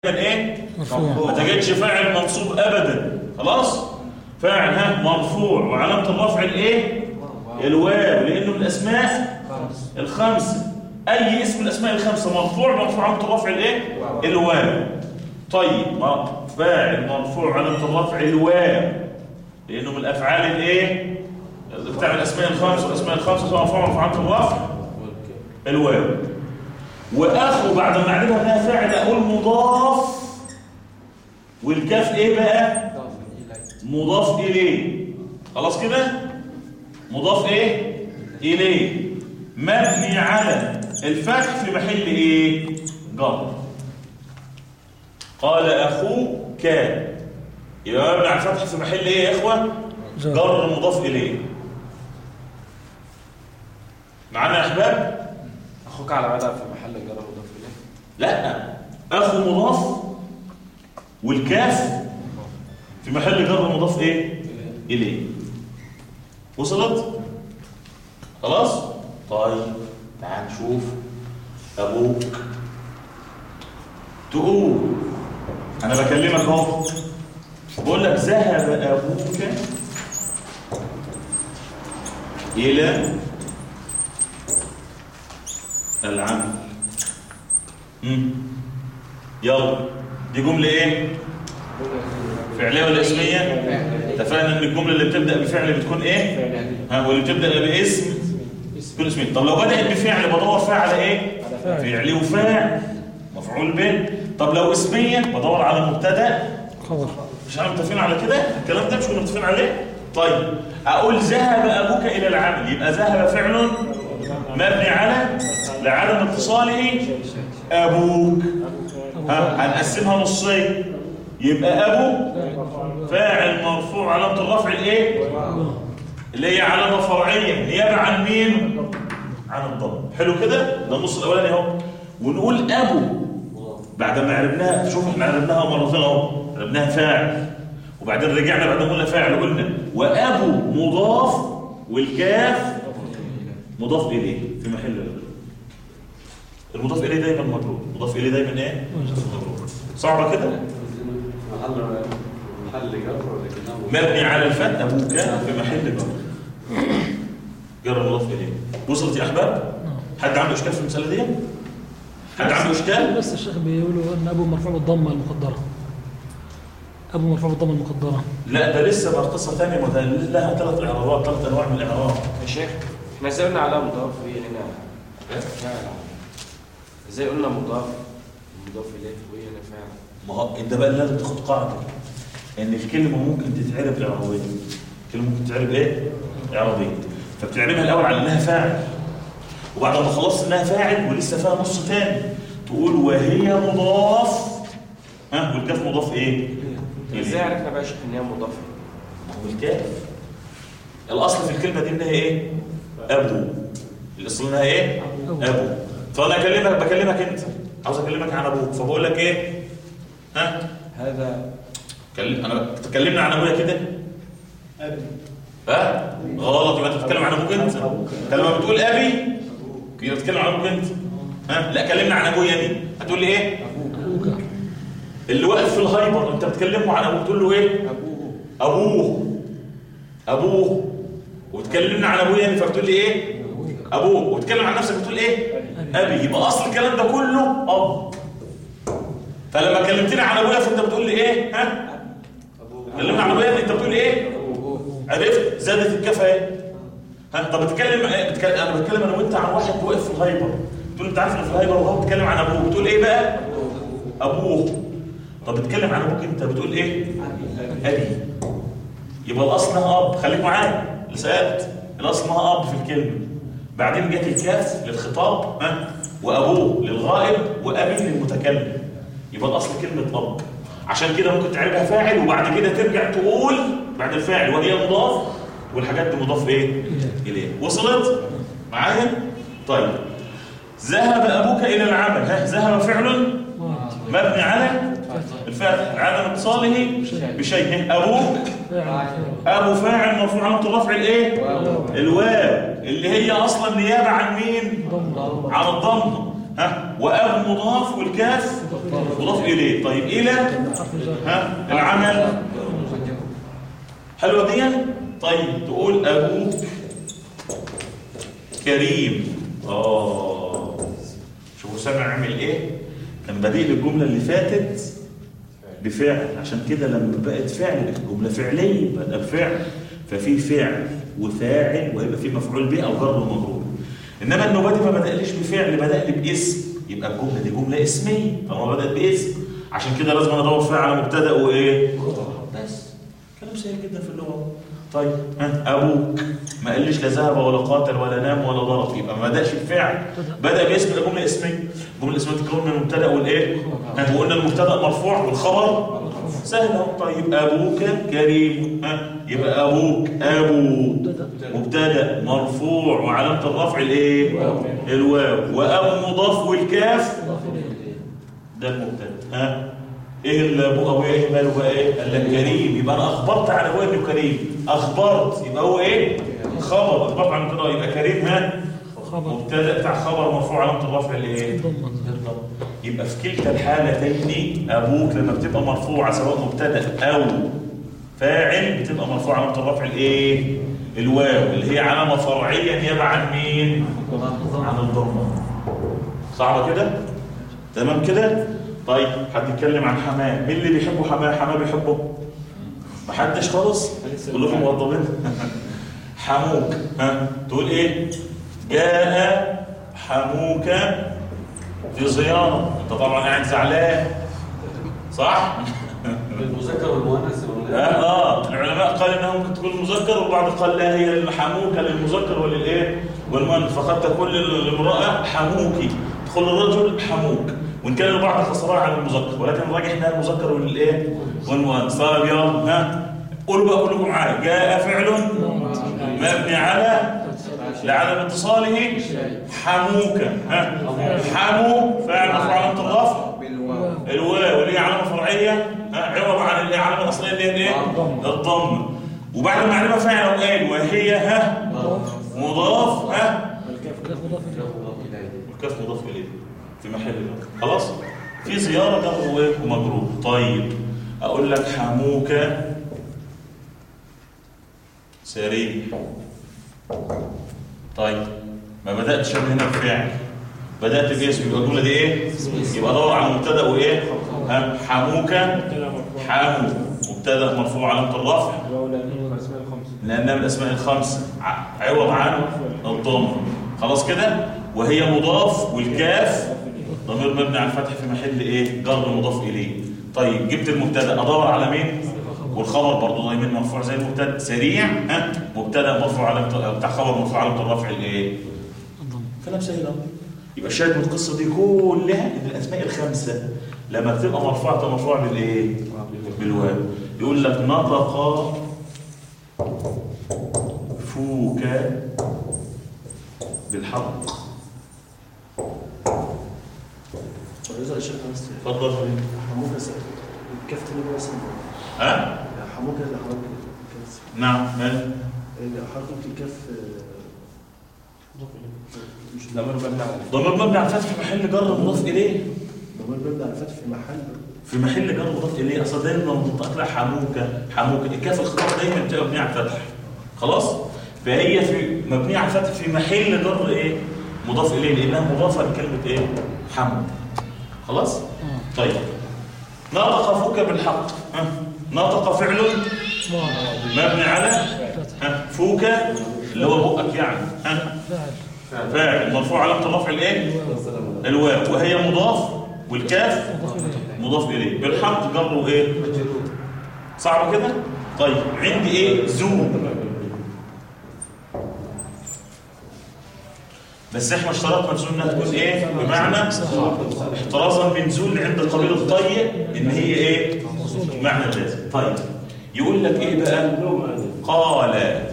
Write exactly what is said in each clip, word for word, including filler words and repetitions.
ايه مرفوع. ما تجدش فاعل منصوب ابدا. خلاص فاعل ها مرفوع وعلامه الرفع الايه الواو لانه من الاسماء الخمسه. اي اسم من الاسماء الخمسه مرفوع مرفوع علامه الرفع الايه الواو. طيب فاعل مرفوع علامه الرفع الواو لانه من الافعال الايه بتاع الاسماء الخمسه. والاسماء الخمسه سواء مرفوع مرفوع علامه الرفع الواو. واخره بعد ما اعرفها انها فاعل اقول مضاف والكاف ايه بقى مضاف اليه. خلاص كده مضاف ايه اليه مبني على الفتح في محل ايه جر. قال اخوك يبقى مبني على الفتح في محل ايه يا اخوه جر مضاف اليه. معانا يا احباب؟ اخوك على بعضها في محل جر مضاف اليه. لا اخو مضاف والكاف في محل جر مضاف ايه اليه. وصلت؟ خلاص. طيب تعال نشوف ابوك. تقول انا بكلمك اهو بقول لك ذهب ابوك الى العمل. امم يلا دي جمله ايه فعليه ولا اسميه؟ اتفقنا ان الجمله اللي بتبدا بفعل بتكون ايه ها واللي بتبدا باسم تكون اسميه. طب لو بدات بفعل بدور فيها على ايه فعلي وفاعل مفعول به. طب لو اسميه بدور على مبتدا خبر. مش احنا متفقين على كده؟ الكلام ده مش كنا متفقين عليه؟ طيب اقول ذهب ابوك الى العمل يبقى ذهب فعل مبني على لعدم اتصاله ابوك. ها هنقسمها نصين يبقى ابو فاعل مرفوع علامه الرفع الايه اللي هي علامه فرعيه نيابه عن مين عن الضم. حلو كده ده النص الاولاني اهو. ونقول ابو بعد ما عرفناها. شوف احنا عرفناها مرتين اهو عرفناها فاعل وبعدين رجعنا بعد ما قلنا فاعل قلنا وابو مضاف والكاف مضاف اليه في محل جر. المضاف اليه دايما مجرور. مضاف اليه دايما ايه مجرور. صعبه كده محل محل جر ولا مبني على الفتح ابوك في محل جر. جر مضاف اليه. وصلت يا احباب؟ حد عنده اشكال في المساله دي؟ حد عنده اشكال؟ بس الشيخ بيقولوا ان ابو مرفوع بالضمه المقدره. ابو مرفوع بالضمه المقدره. لا ده لسه بقى قصه ثانيه وده لها ثلاث اعرابات ثلاث انواع من الاعراب. يا شيخ احنا ازاي قلنا على مضاف ايه هنا فاعل؟ ازاي قلنا مضاف مضاف اليه وايه هنا فاعل؟ ما هو انت بقى لازم تاخد قاعده ان الكلمه ممكن تتعرب اعرابيه. الكلمه ممكن تتعرب ايه اعرابيه فبتعربها الاول على انها فاعل وبعد ما خلصت انها فاعل ولسه فيها نص ثاني تقول وهي مضاف ها والكاف مضاف ايه ازاي عرفنا بقى يا شيخ ان هي مضافه؟ ما هو الكاف الاصل في الكلمه دي انها ايه ابو. الاصل انها ايه ابو. فانا اكلمك بكلمك انت عاوز اكلمك عن ابوك فبقول لك ايه ها هذا كلم انا تكلمنا عن ابويا كده ابي. ها غلط. يبقى انت بتتكلم عن ابوك انت. انت لما بتقول ابي كده بتتكلم عن ابوك انت. ها لا كلمنا عن ابويا دي هتقول لي ايه ابوك. اللي واقف في الهايبر انت بتكلمه عن ابوه تقول له ايه ابوه ابوه ابوه. وتكلمنا عن ابويا فبتقول لي ايه ابوه. وتكلم عن نفسك بتقول ايه ابي. يبقى اصل الكلام ده كله اب. فلما كلمتني عن ابويا فانت بتقول لي ايه ها كلمنا عن ابويا انت بتقول ايه عرفت زادت الكفه ايه ها. طب بتكلم بتكلم انا بتكلم انا وانت عن واحد واقف في الهايبر بتقول انت عارف ان في الهايبر وهو بيتكلم عن ابوه بتقول ايه بقى ابوه. طب بتتكلم عن ابوك انت بتقول ايه ابي. يبقى الاصل انها اب. خليك معايا لسالت الاصل انها اب في الكلمه بعدين جت الكاف للخطاب ها وابوه للغائب وابي للمتكلم. يبقى الاصل كلمه اب. عشان كده ممكن تعربها فاعل وبعد كده ترجع تقول بعد الفاعل وهي مضاف والحاجات دي مضاف ايه اليه. وصلت معايا؟ طيب ذهب ابوك الى العمل. ها ذهب فعل مبني على الفاعل عدم اتصاله بشيء. ابوك ابو فاعل مرفوع علامه الرفع الايه الواو اللي هي اصلا نيابه عن مين عن الضمه. ها واب مضاف والكاف مضاف اليه. طيب الى حرف جر. ها العمل حلوه دي. طيب تقول ابوك كريم. اه شوفوا سامع عمل ايه؟ كان بديل الجمله اللي فاتت بفعل، عشان كده لما بقت فعل بقت جمله فعليه بقى بفعل، ففي فعل وفاعل ويبقى في مفعول به او جر ومجرور. انما النباتي ما بدأليش بفعل، بدأ لي باسم، يبقى الجمله دي جمله اسميه طالما بدأت باسم، عشان كده لازم انا ادور فيها على مبتدا وايه؟ بس كلام سهل جدا في اللغه. طيب ها ابوك ما قاليش لا ذهب ولا قاتل ولا نام ولا ضرب، يبقى ما بدأش بفعل، بدأ باسم، ده جمله اسميه. الجمله الاسميه تتكون من المبتدا والايه؟ ها وقلنا المبتدا مرفوع والخبر سهل اهو. طيب ابوك كريم، ها يبقى ابوك ابو مبتدا مرفوع وعلامه الرفع الايه؟ الواو، وابو مضاف والكاف ده المبتدا. ها ايه اللي ابو ابويا ايه ماله بقى ايه؟ قال لك كريم، يبقى انا اخبرت عن ابويا انه كريم، اخبرت يبقى هو ايه؟ خبر، اخبرت عن كده يبقى كريم. ها مبتدا بتاع خبر مرفوع علامه الرفع الايه؟ يبقى في كلتا الحالتين ابوك لما بتبقى مرفوعه سواء مبتدا او فاعل بتبقى مرفوعه علامه الرفع الايه؟ الواو، اللي هي علامه فرعيه نيابه عن مين؟ عن الضمه. صعبه كده؟ تمام كده؟ طيب حد يتكلم عن حماه، مين اللي بيحبه حماه؟ حماه بيحبه؟ محدش خالص؟ كلكم موظفين. حموك، ها تقول ايه؟ جاء حموك في زيارة، انت طبعا قاعد زعلان صح؟ المذكر والمؤنث اه اه العلماء قال انها ممكن تكون المذكر، والبعض قال لا هي الحموكه للمذكر وللايه؟ والمؤنث، فقد تكون للامراه حموكي، تدخل الرجل حموك، وان كان البعض خسرها على المذكر، ولكن الراجح انها المذكر وللايه؟ والمؤنث. طيب يلا ها قولوا بقى كلكم معايا. جاء فعل مبني على لعدم اتصاله حموكا، ها حمو فاعل مرفوع علامه الرفع الواو اللي هي علامه فرعيه عوض عن العلامه الاصليه اللي هي الايه؟ الضمه. وبعد ما علمها فاعل وقال وهي ها مضاف، ها والكاف مضاف اليه والكاف مضاف اليه في محل خلاص. في زياره جر ومجرور. طيب اقول لك حموك سريع. طيب ما بداتش هنا بفعل، بدات باسم، يبقى الجمله دي ايه؟ يبقى دور على المبتدا وايه؟ ها حموك حمو مبتدا مرفوع علامه الرفع لانها من الاسماء الخمسه عوض عن الضم. خلاص كده. وهي مضاف والكاف ضمير مبني على الفتح في محل ايه؟ جر مضاف اليه. طيب جبت المبتدا ادور على مين؟ والخبر برضه ضمير مرفوع زي المبتدا. سريع ها مبتدا مرفوع علامه بتاع خبر مرفوع علامه الرفع الايه؟ كلام سهل اهو. يبقى الشاهد من القصه دي كلها ان الاسماء الخمسه لما بتبقى مرفوعه تبقى مرفوعه بالايه؟ بالواو. يقول لك نطق فوك بالحق. إذا الشيخ بس اتفضل. حموك الكاف تاني بقى اسمه ها؟ حموك اللي حضرتك نعم مال حركة الكاف مش ضمير مبني على ضمير مبني على الفتح في محل جر مضاف اليه. ضمير مبني على الفتح في محل في محل جر مضاف اليه. اصل دايما منطق لها حموك حموك الكاف الخطاب دايما بتبقى مبنيه على الفتح. خلاص؟ فهي في مبنيه على الفتح في محل جر ايه؟ مضاف اليه لانها مضافه لكلمه ايه؟ حمو. خلاص؟ طيب نطق فوك بالحق. ها نطق فعل مبني على فوك اللي هو بقك يعني. ها فاعل مرفوع علامه الرفع الايه؟ الواو، وهي مضاف والكاف مضاف اليه. بالحق جره ايه؟ صعب كده؟ طيب عندي ايه؟ زو. بس احنا اشترطنا الزو انها تكون ايه؟ بمعنى احترازا من زو اللي عند القبيل الطيب ان هي ايه؟ معنى لازم. طيب يقول لك ايه بقى؟ قال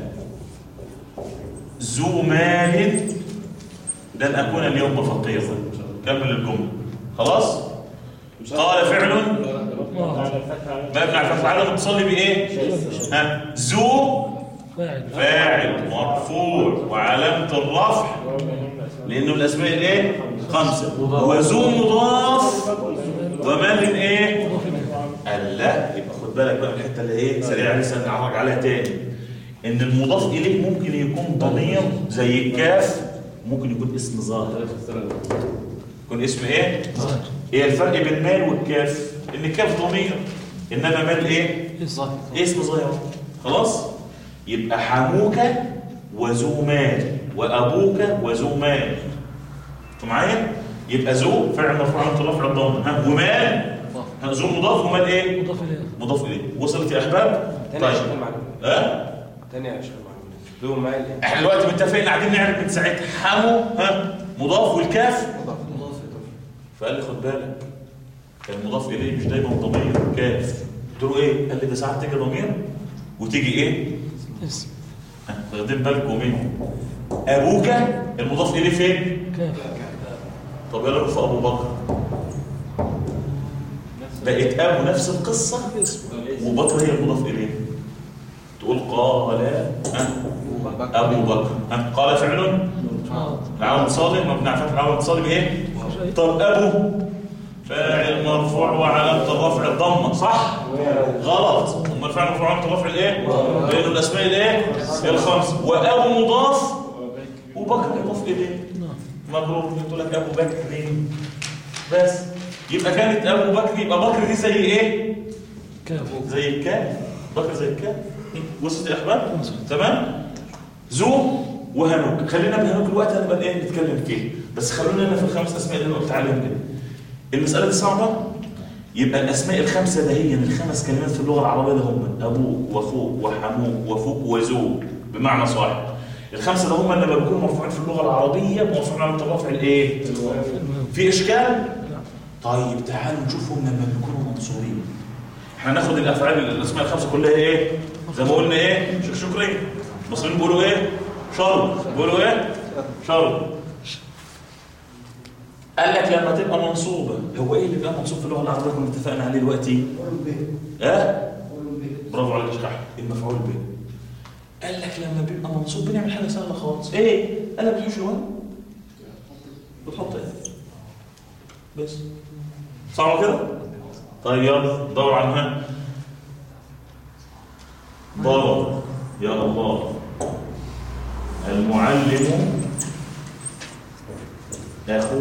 ذو مال لن اكون اليوم فقيرا. كمل الجمله. خلاص؟ قال فعل مبني على الفتح على متصل بايه؟ ها ذو فاعل مرفوع وعلامه الرفع لانه الاسماء الايه؟ خمسه. وذو مضاف ومال ايه؟ مضاف إليه. قال لا، يبقى خد بالك بقى من الحته اللي ايه سريعه لسه نعرج عليها تاني، ان المضاف اليه ممكن يكون ضمير زي الكاف، ممكن يكون اسم ظاهر. يكون اسم ايه؟ ظاهر. ايه الفرق بين مال والكاف؟ ان الكاف ضمير انما مال ايه؟ اسم اسم ظاهر. خلاص؟ يبقى حموك وذو مال وابوك وذو مال. انتوا معايا؟ يبقى ذو فعل مرفوع عن رفع الضمه، ها ومال ذو مضاف ومال ايه؟ مضاف إليه. مضاف اليه. وصلت يا احباب؟ تاني يا شيخ طيب المعلومة. ها؟ تاني يا شيخ المعلومة. له مال احنا دلوقتي متفقين قاعدين نعرف من ساعتها حمو ها مضاف والكاف مضاف. فقال لي خد بالك المضاف اليه مش دايما ضمير كاف. قلت له ايه؟ قال لي ده ساعات تيجي ضمير وتيجي ايه؟ اسم ها، واخدين بالكم منه. ابوك المضاف اليه فين؟ كاف. طب يلا في ابو بكر بقت ابو نفس القصه وبكر هي المضاف اليه. تقول قال ها ابو بكر ها قال فعل آه. العلامه صادق مبني على فتح العلامه صادق ايه؟ طب ابو فاعل مرفوع وعلامه الرفع الضمه صح؟ غلط. امال فاعل مرفوع وعلامه الرفع الايه؟ لانه الاسماء الايه؟ الخمسه. وابو مضاف وبكر مضاف اليه مجرور. قلت لك ابو بكر بس يبقى كانت ابو بكر يبقى بكر دي زي ايه؟ كاف. زي الكاف. بكر زي الكاف. وصلت يا احباب؟ تمام؟ ذو وهنوك. خلينا بهنوك الوقت هنبقى ايه نتكلم فيه، بس خلونا هنا في الخمس اسماء اللي انا قلت عليهم كده. المساله دي صعبه. يبقى الاسماء الخمسه ده هي الخمس كلمات في اللغه العربيه ده هم ابوك واخوك وحموك وفوك وذو بمعنى صاحب. الخمسه ده هم اللي بيكونوا مرفوعين في اللغه العربيه مرفوعين على الرفع الايه؟ في اشكال؟ طيب تعالوا نشوفهم لما بيكونوا منصوبين. احنا هناخد الافعال الاسماء الخمسه كلها ايه؟ زي ما قلنا ايه؟ شيخ شكري المصريين بيقولوا ايه؟ شر. بيقولوا ايه؟ شر. قال لك لما تبقى منصوبه، هو ايه اللي بيبقى منصوب في اللغه العربيه كنا اتفقنا عليه دلوقتي؟ اه؟ برافو عليك يا شيخ احمد. المفعول به. قال لك لما بيبقى منصوب بنعمل حاجه سهله خالص. ايه؟ قال لك بتحوش الواو بتحط ايه؟ بس صعبه كده؟ طيب يلا دور عنها. ضرب يا الله المعلم اخوك.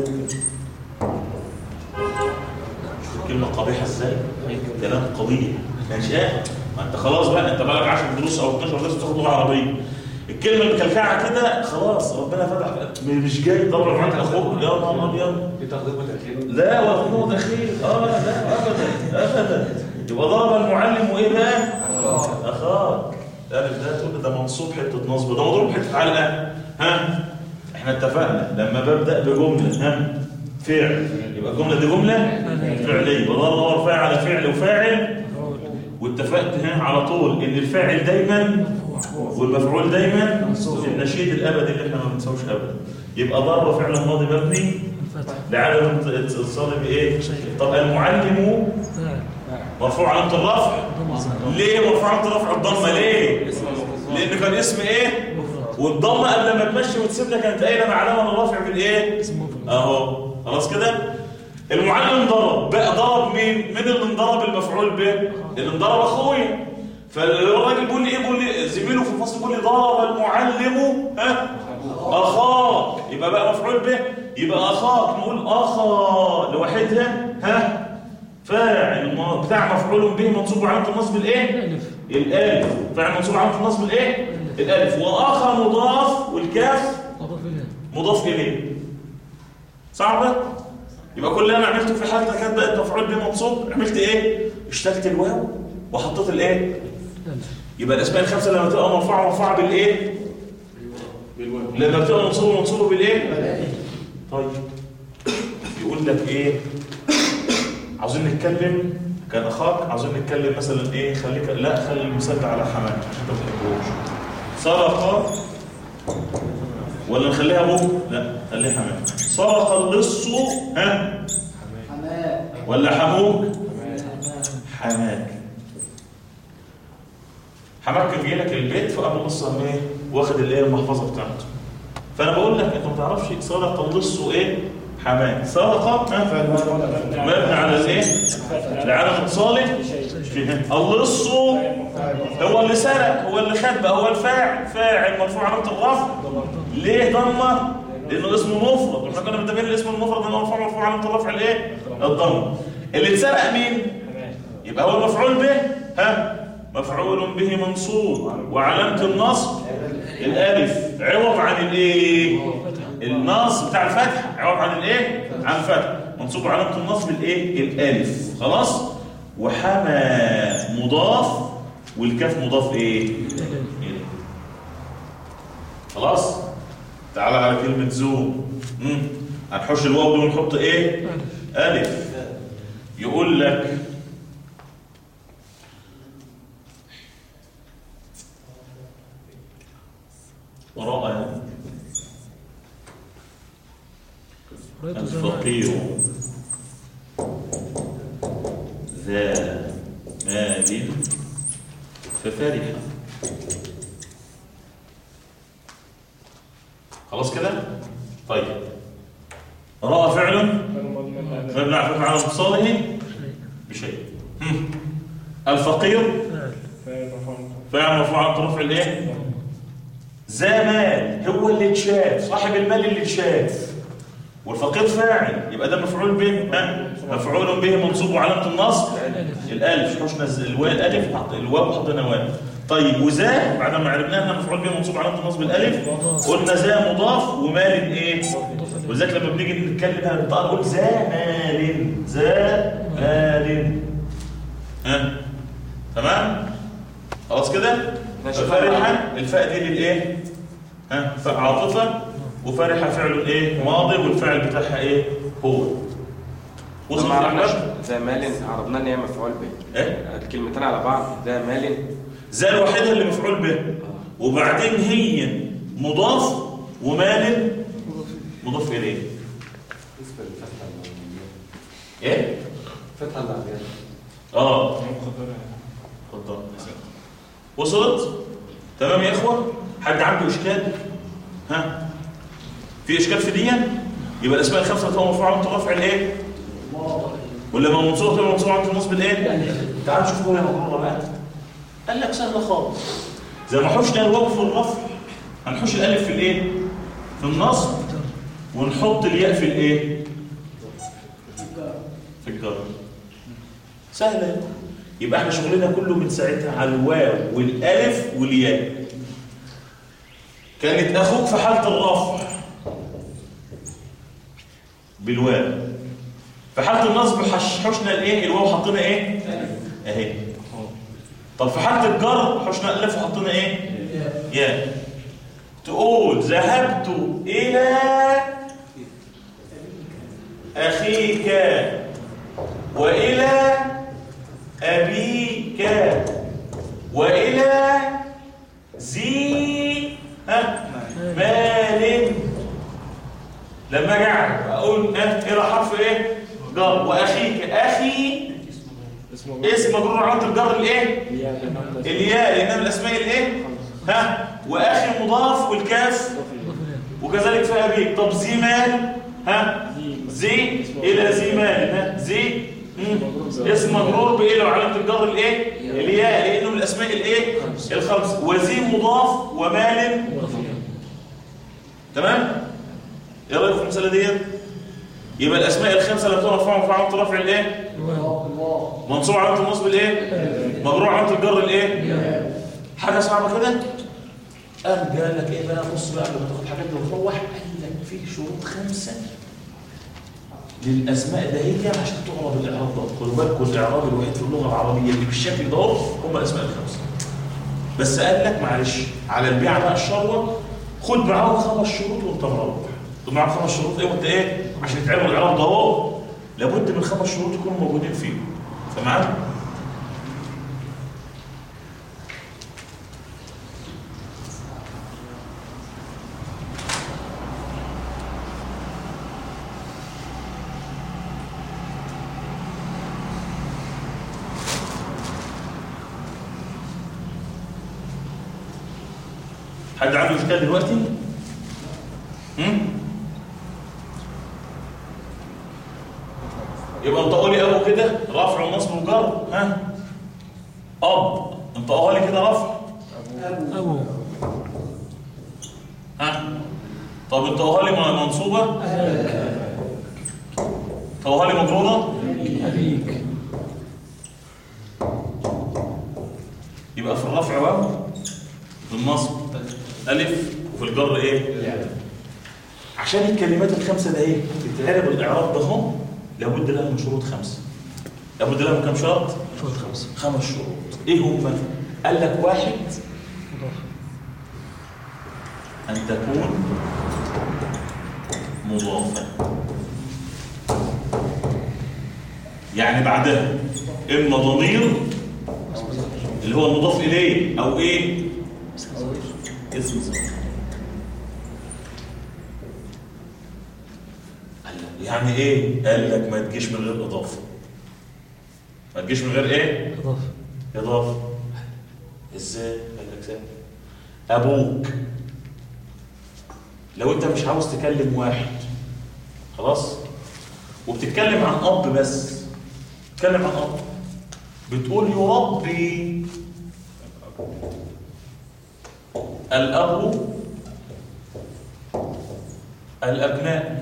شوف الكلمه قبيحه ازاي؟ كلام قبيح ماشي. ما انت خلاص بقى انت بقالك عشر دروس او اتناشر درس بتاخد لغه عربيه. الكلمه المكلكعه كده خلاص ربنا فتح مش جاي ضرب معاك اخوك يا نهار ابيض. في تقديم وتاخير. لا وتقديم وتاخير اه لا ابدا ابدا. يبقى ضرب المعلم وايه بقى؟ اخاك. الف ده تقول ده منصوب حته نصب ده مضروب حته علقه. ها احنا اتفقنا لما ببدا بجمله ها فعل يبقى الجمله دي جمله فعليه وضرب فاعل على فعل وفاعل. واتفقت ها على طول ان الفاعل دايما والمفعول دايما النشيد الابدي اللي احنا ما بنساوش ابدا. يبقى ضرب فعل ماضي مبني لعدم اتصاله بايه؟ طب المعلم مرفوع علامه الرفع. ليه مرفوع علامه الرفع الضمه ليه؟ لان كان اسم ايه؟ والضمه قبل ما تمشي وتسيبنا كانت قايله مع علامه الرفع بالايه؟ اهو خلاص كده. المعلم ضرب بقى ضرب مين؟ مين اللي انضرب؟ المفعول به اللي انضرب اخويا. فالراجل بيقول لي ايه؟ بيقول لي زميله في الفصل بيقول لي ضرب المعلم ها اخاك. يبقى بقى مفعول به. يبقى اخاك نقول اخا لوحدها ها فاعل بتاع مفعول به منصوب علامه النصب الايه؟ الالف. فاعل منصوب علامه النصب الايه؟ الالف. واخا مضاف والكاف مضاف اليه. صعبه؟ يبقى كل اللي انا عملته في حالتها كانت بقت مفعول به منصوب. عملت ايه؟ اشتلت الواو وحطيت الايه؟ يبقى الاسماء الخمسه لما تبقى مرفوعه مرفوعه بالايه؟ لما بتبقى منصوبه منصوبه بالايه؟ طيب يقول لك ايه؟ عاوزين نتكلم كان اخاك عاوزين نتكلم مثلا ايه؟ خليك لا خلي المثال ده على حماك عشان انت ما بتحبوش. سرق ولا نخليها ابوك؟ لا خليها حماك. سرق اللص ها؟ حماك. ولا حموك؟ حماك. حماك كان جاي لك البيت فابو اللص قام ايه؟ واخد الايه؟ المحفظه بتاعته. فانا بقول لك انت ما تعرفش سرق اللص ايه؟ حماه. سرق مبني على الايه؟ العلم اتصالي. اللص هو اللي سرق، هو اللي خد بقى، هو الفاعل، فاعل مرفوع علامه الرفع. ليه ضمه؟ لانه اسمه مفرد، واحنا كنا متفقين الاسم المفرد انه مرفوع مرفوع علامه الرفع الايه؟ الضمه. اللي اتسرق مين؟ يبقى هو المفعول به. ها مفعول به منصوب وعلامه النصب الالف عوض عن الايه؟ النصب بتاع الفتح، عوض عن الايه؟ عن الفتح، منصوب علامه النصب الايه؟ الالف. خلاص. وحمى مضاف والكاف مضاف ايه؟ إليه. خلاص. تعال على كلمه زوم. امم هنحش الواو دي ونحط ايه؟ الف. يقول لك رأى الفقير ذا مال ففرح. خلاص كده. طيب رأى فعل مبني على فتح على اتصاله بشيء. الفقير فاعل مرفوع على رفع الايه؟ ذا مال هو اللي اتشاف، صاحب المال اللي اتشاف، والفقير فاعل، يبقى ده مفعول به. ها مفعول به منصوب وعلامه النصب الالف. حشنا الواو الالف حط الواو حطينا واو. طيب وذا بعد ما عرفنا انه مفعول به منصوب وعلامه النصب الالف، قلنا ذا مضاف ومال ايه؟ ولذلك لما بنيجي نتكلم هنا نقول ذا مال، ذا مال. ها تمام. خلاص كده. فرحة الفاء دي للايه؟ ها فاء عاطفه، وفرحة فعل ايه؟ ماضي، والفعل بتاعها ايه؟ هو. وصل معنا ذا مال عربنا ان هي مفعول به. ايه الكلمتين على بعض. ذا مال ذا الوحيده اللي مفعول به، وبعدين هي مضاف ومال مضاف اليه. بالنسبه للفتحه ايه؟ فتحه العبيان اه اتفضل. وصلت؟ تمام يا اخوه. حد عنده اشكال؟ ها في اشكال في دي؟ يبقى الاسماء الخمسه تبقى مرفوعه علامه الرفع الايه؟ ولا ما منصوبه تبقى منصوبه علامه النصب الايه؟ تعال نشوف هنا مره بقى. قال لك سهله خالص. زي ما حشنا الواو في الرفع هنحش الالف في الايه؟ في النصب، ونحط الياء في الايه؟ في الجر. سهله. يبقى احنا شغلنا كله من ساعتها على الواو والالف والياء. كانت اخوك في حاله الرفع بالواو، في حاله النصب حشنا الايه؟ الواو حطينا ايه؟ اهي. طب في حاله الجر حشنا الالف وحطينا ايه؟ ياء. تقول ذهبت الى اخيك والى أبيك وإلى ذي مال. لما قاعد أقول إلى حرف إيه؟ جر. وأخيك أخي اسم مجرور علامة الجر الإيه؟ الياء، لأنها من الأسماء الإيه؟ ها وأخي مضاف والكاف وكذلك في أبيك. طب ذي مال ها ذي إلى ذي مال. ها ذي اسم مجرور بإيه وعلامة الجر الايه؟ الياء، لأنه من الأسماء الايه؟ الخمس. وذي مضاف ومال. تمام؟ ايه رأيكم في المسألة دي؟ يبقى الأسماء الخمسة اللي بتبقى مرفوعة مرفوعة علامة رفع الايه؟ منصوب علامة النصب الايه؟ مجرور علامة الجر الايه؟ حاجة صعبة كده؟ قام قال لك ايه بقى؟ بص بقى لما تاخد حاجات دي وتروح، قال لك في شروط خمسة للأسماء ده هي عشان تعرب الإعراب ده. خدوا بالكم الإعراب الوحيد في اللغة العربية اللي بالشكل ده هم الأسماء الخمسة. بس قال لك معلش على البيعة بقى الشروة خد معاهم خمس شروط وأنت مروح. خد معاهم خمس شروط إيه وأنت إيه؟ عشان تعرب الإعراب ده هو لابد من خمس شروط يكونوا موجودين فيه. تمام؟ حد عنده اشكال دلوقتي؟ هم؟ ها اب انطقها لي كده رفع أبو ها طب انطقها لي منصوبه انطقها لي مجروره أبيك يبقى في الرفع واو في النصب الف وفي الجر ايه عشان الكلمات الخمسه ده ايه تتعرب الاعراب ده اهو لابد لها من شروط خمسه لابد لها من كم شرط شروط خمسة خمس شروط ايه هم قال لك واحد مضاف ان تكون مضافه يعني بعدها اما ضمير اللي هو المضاف اليه او ايه اسم ظاهر يعني ايه قال لك ما تجيش من غير اضافه ما تجيش من غير ايه إضافة اضافه ازاي قال لك ازاي ابوك لو انت مش عاوز تكلم واحد خلاص وبتتكلم عن اب بس تتكلم عن اب بتقول يربي الاب الابناء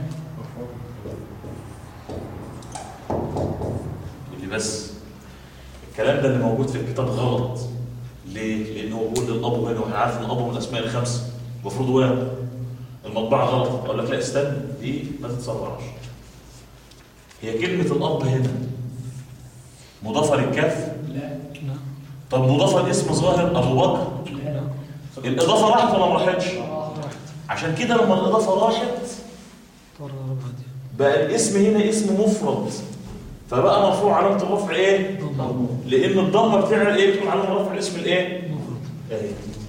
اللي بس الكلام ده اللي موجود في الكتاب غلط ليه؟ لانه هو بيقول للاب هنا واحنا عارف ان الاب من الاسماء الخمسه المفروض واحد المطبعه غلط اقول لك لا استنى دي ما تتصورش هي كلمه الاب هنا مضافه للكاف لا طب مضافه لاسم ظاهر ابو بكر لا الاضافه راحت ولا ما راحتش راحت عشان كده لما الاضافه راحت طار ربع دي بقى الاسم هنا اسم مفرد فبقى مرفوع علامه الرفع ايه ضمة لان الضمه بتعمل ايه بتكون علامه رفع الاسم الايه مفرد ايه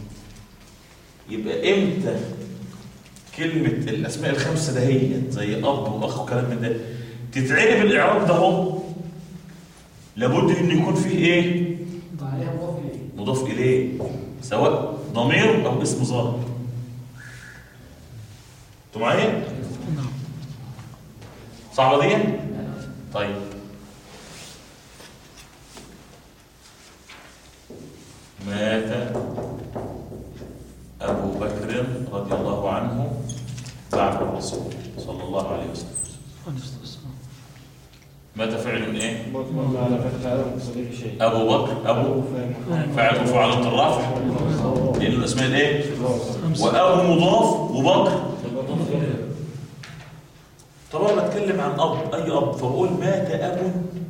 يبقى امتى كلمه الاسماء الخمسه دهيت زي اب واخ وكلام من ده تتعرب الاعراب ده هو لابد ان يكون فيه ايه مضاف اليه سواء ضمير او اسم ظاهر انتوا معايا نعم صعبه دي طيب مات ابو بكر رضي الله عنه بعد الرسول صلى الله عليه وسلم عليه الصلاة والسلام مات فعل ايه مطمئن على فتح عالم صديق شيء ابو بكر ابو فاعل مرفوع على الرفع لان الاسماء الايه خمسة وابو مضاف وبكر طبعا بتكلم عن اب اي اب فبقول مات اب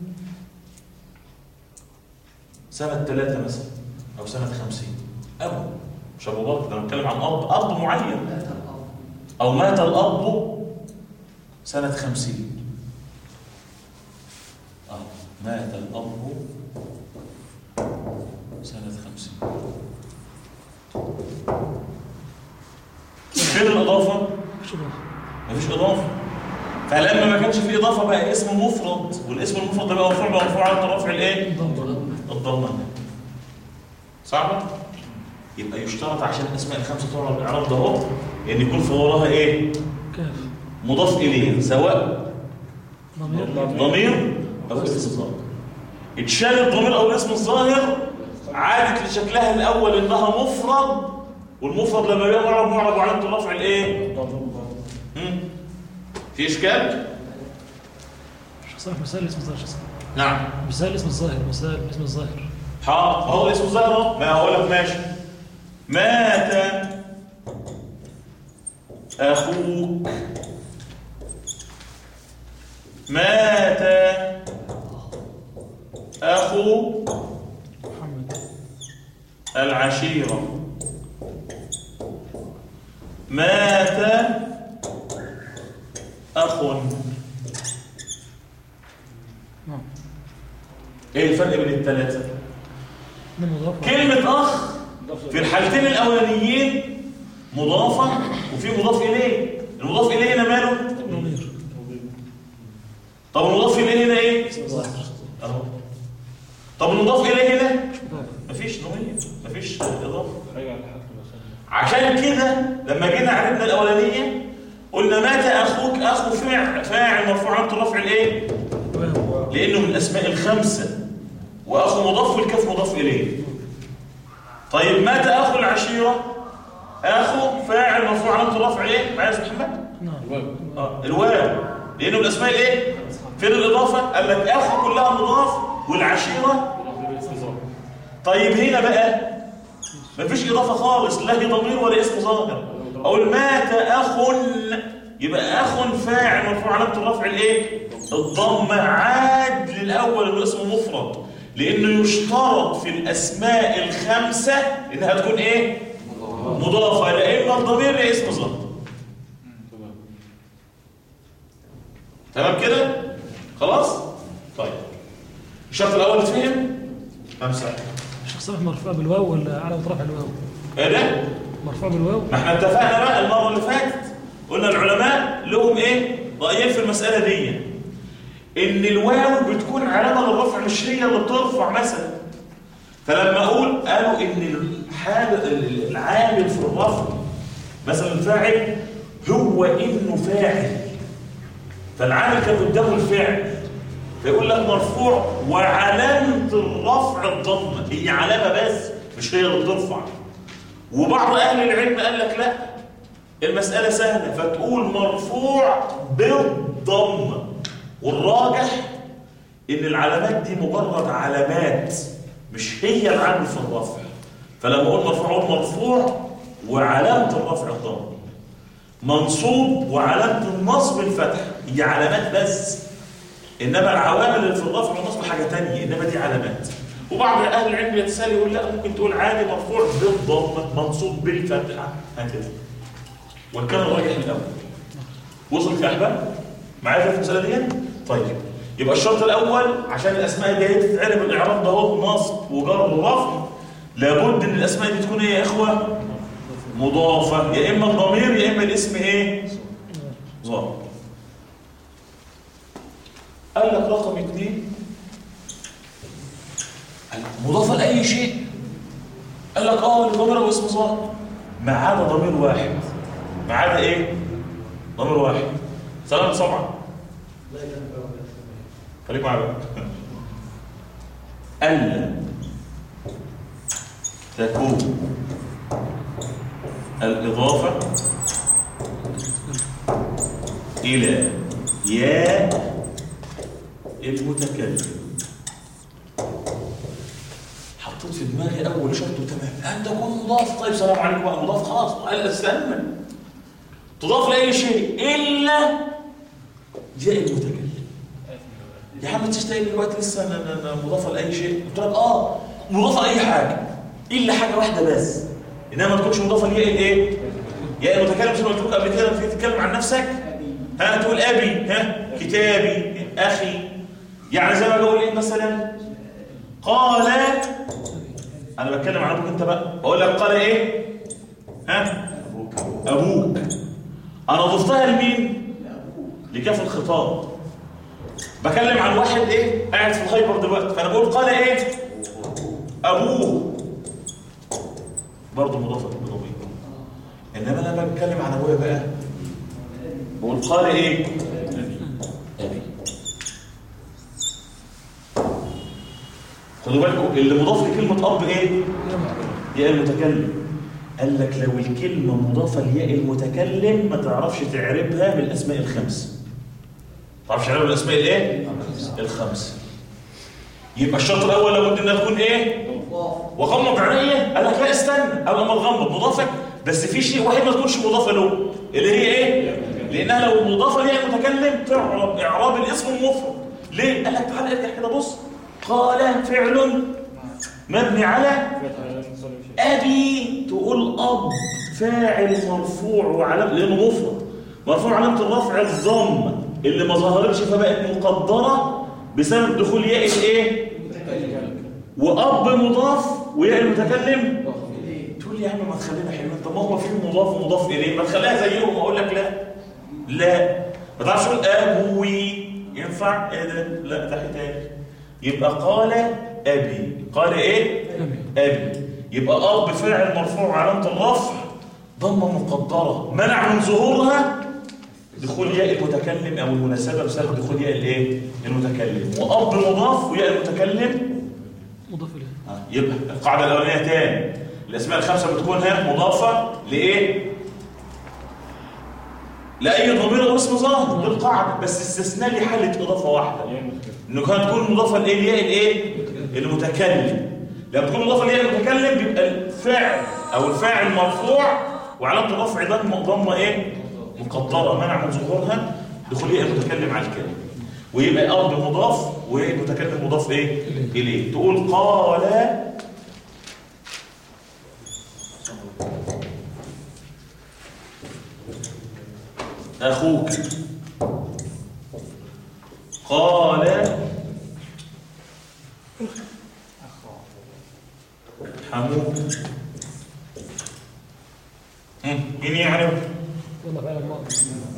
سنه ثلاثة مثلا او سنه خمسين ابو مش ابو بكر ده بنتكلم عن اب اب معين او مات الاب سنه خمسين اه مات الاب سنه خمسين فين الاضافه مش إضافة مفيش اضافه فلما ما كانش في اضافه بقى اسم مفرد والاسم المفرد ده بقى مرفوع بقى مرفوع على الرفع الايه ضمة الضمه صعبه يبقى يشترط عشان الاسماء الخمسه تعرف الاعراب ده اهو ان يكون في وراها ايه كاف مضاف اليه سواء ضمير ضمير او اسم ظاهر اتشال الضمير او الاسم الظاهر عادت لشكلها الاول انها مفرد والمفرد لما يبقى معرب معرب وعلامه الرفع الايه هم؟ في اشكال مش صح مثال اسم الظاهر شخص نعم مثال اسم الظاهر مثال اسم الظاهر حاضر هو اسم الظاهر اهو ما هقول لك ماشي مات اخوك مات اخو محمد العشيرة مات أخ نعم إيه الفرق بين الثلاثة؟ ده مضاف كلمة أخ في الحالتين الأولانيين مضافة وفي مضاف إليه المضاف إليه هنا ماله؟ ضمير طب المضاف إليه هنا إيه؟ أهو طب المضاف إليه هنا؟ مش إضافة مفيش ضمير مفيش إضافة عشان كده لما جينا عرفنا الأولانية قلنا مات أخوك أخو فاعل فاعل مرفوع علامة الرفع الإيه؟ واو لأنه من الأسماء الخمسة واخو مضاف والكاف مضاف اليه. طيب مات اخو العشيره، اخو فاعل مرفوع علامه الرفع ايه معايا يا محمد؟ نعم. اه الواو، لانه الاسماء الايه؟ فين الاضافه؟ قال لك اخو كلها مضاف والعشيره. طيب هنا بقى مفيش اضافه خالص، لا هي ضمير ولا اسم ظاهر. اقول مات اخ، يبقى اخ فاعل مرفوع علامه الرفع الايه؟ الضمه. عاد للاول انه اسم مفرد، لانه يشترط في الاسماء الخمسه انها تكون ايه؟ مضافه، لا اما الضمير لا اسم ظاهر. تمام كده؟ خلاص؟ طيب الشرط الاول اتفهم؟ خمسه. الشخص مرفوع بالواو ولا علامة رفع الواو؟ ايه ده؟ مرفوع بالواو. ما احنا اتفقنا بقى المره اللي فاتت، قلنا العلماء لهم ايه؟ رايين في المساله دي، ان الواو بتكون علامه للرفع مش هي اللي بترفع مثلا. فلما اقول قالوا ان الحال العامل في الرفع مثلا الفاعل هو انه فاعل، فالعامل كان قدامه الفعل، فيقول لك مرفوع وعلامه الرفع الضمه، هي علامه بس مش هي اللي بترفع. وبعض اهل العلم قال لك لا، المساله سهله، فتقول مرفوع بالضمه. والراجح ان العلامات دي مجرد علامات مش هي العامل في الرفع. فلما اقول مرفوع اقول مرفوع وعلامه الرفع الضمه، منصوب وعلامه النصب الفتح، هي علامات بس. انما العوامل اللي في الرفع والنصب حاجه ثانيه، انما دي علامات. وبعض اهل العلم يتسال يقول لا، ممكن تقول عادي مرفوع بالضمه منصوب بالفتحه هكذا، وان كان الراجح الاول. وصلت يا احباب معايا في المساله دي؟ طيب يبقى الشرط الاول عشان الاسماء دي تتعرف الاعراب ده هو نصب وجر ورفع، لابد ان الاسماء دي تكون ايه يا اخوه؟ مضافه، يا اما الضمير يا اما الاسم ايه؟ ظاهر. قال لك رقم اثنين مضافه لاي شيء. قال لك اه الضمير واسم ظاهر ما عدا ضمير واحد. ما عدا ايه؟ ضمير واحد. سلام سبعه. خليك معايا بقى. ألا تكون الإضافة إلى ياء المتكلم. حطيت في دماغي أول شرط تمام، أن تكون مضاف. طيب سلام عليكم بقى، مضاف خلاص. قال استنى، تضاف لأي شيء إلا ياء المتكلم. يا عم تشتغل دلوقتي لسه انا مضافه لاي شيء؟ قلت لك اه مضافه لاي حاجه الا حاجه واحده بس، انما ما تكونش مضافه لياء الايه؟ ياء المتكلم. زي ما قلت لك قبل كده لما تيجي تتكلم عن نفسك ها تقول ابي، ها كتابي، اخي. يعني زي ما بقول ايه مثلا؟ قال، انا بتكلم عن ابوك انت بقى، بقول لك قال ايه؟ ها ابوك. ابوك انا ضفتها لمين؟ لكاف الخطاب. بكلم عن واحد ايه قاعد في الخيبر دلوقتي، فانا بقول قال ايه؟ ابوه، برضه مضافه بضمير. انما انا بتكلم عن ابويا بقى بقول قال ايه؟ ابي. خدوا بالكم اللي مضاف لكلمه اب ايه؟ ياء المتكلم. قال لك لو الكلمه مضافه لياء المتكلم ما تعرفش تعربها من الاسماء الخمس. تعرفش تعرف الاسماء الايه؟ الخمسه. يبقى الشرط الاول لابد انها تكون ايه؟ وغمض عينيا. قال لك لا استنى، اول ما تغمض مضافه بس في شيء واحد ما تكونش مضافه له، اللي هي ايه؟ لانها لو مضافه ليها المتكلم تعرب اعراب الاسم المفرد. ليه؟ قال لك تعالى ارجع كده بص. قال فعل مبني على ابي، تقول اب فاعل مرفوع وعلامه لانه مفرد مرفوع علامه الرفع الضمه اللي ما ظهرتش فبقت مقدره بسبب دخول ياء الايه؟ واب مضاف وياء المتكلم. تقول لي يا عم ما تخلينا حلوين، طب ما هو في مضاف ومضاف اليه، ما تخليها زيهم. اقول لك لا لا، ما تعرفش تقول ابوي ينفع ايه ده؟ لا ده حكايه. يبقى قال ابي. قال ايه؟ ابي. يبقى اب فاعل مرفوع علامه الرفع ضمه مقدره منع من ظهورها دخول ياء المتكلم او المناسبه بسبب دخول ياء الايه؟ المتكلم. واب مضاف وياء المتكلم مضاف اليه. آه. يبقى القاعده الاولانيه تاني، الاسماء الخمسه بتكون هنا مضافه لايه؟ لاي ضمير او اسم ظاهر، دي القاعده، بس استثناء لي حاله اضافه واحده، انه كانت تكون مضافه لايه؟ الياء الايه؟ المتكلم. لما تكون مضافه لياء المتكلم بيبقى الفعل او الفاعل مرفوع وعلامه رفع ضمه ضمه ايه؟ مقدره منع من ظهورها دخول ياء المتكلم على الكلمه. ويبقى ارض مضاف والمتكلم مضاف ايه؟ اليه. تقول قال اخوك، قال حموك. مين يعرف؟ والله فعلا الماضي.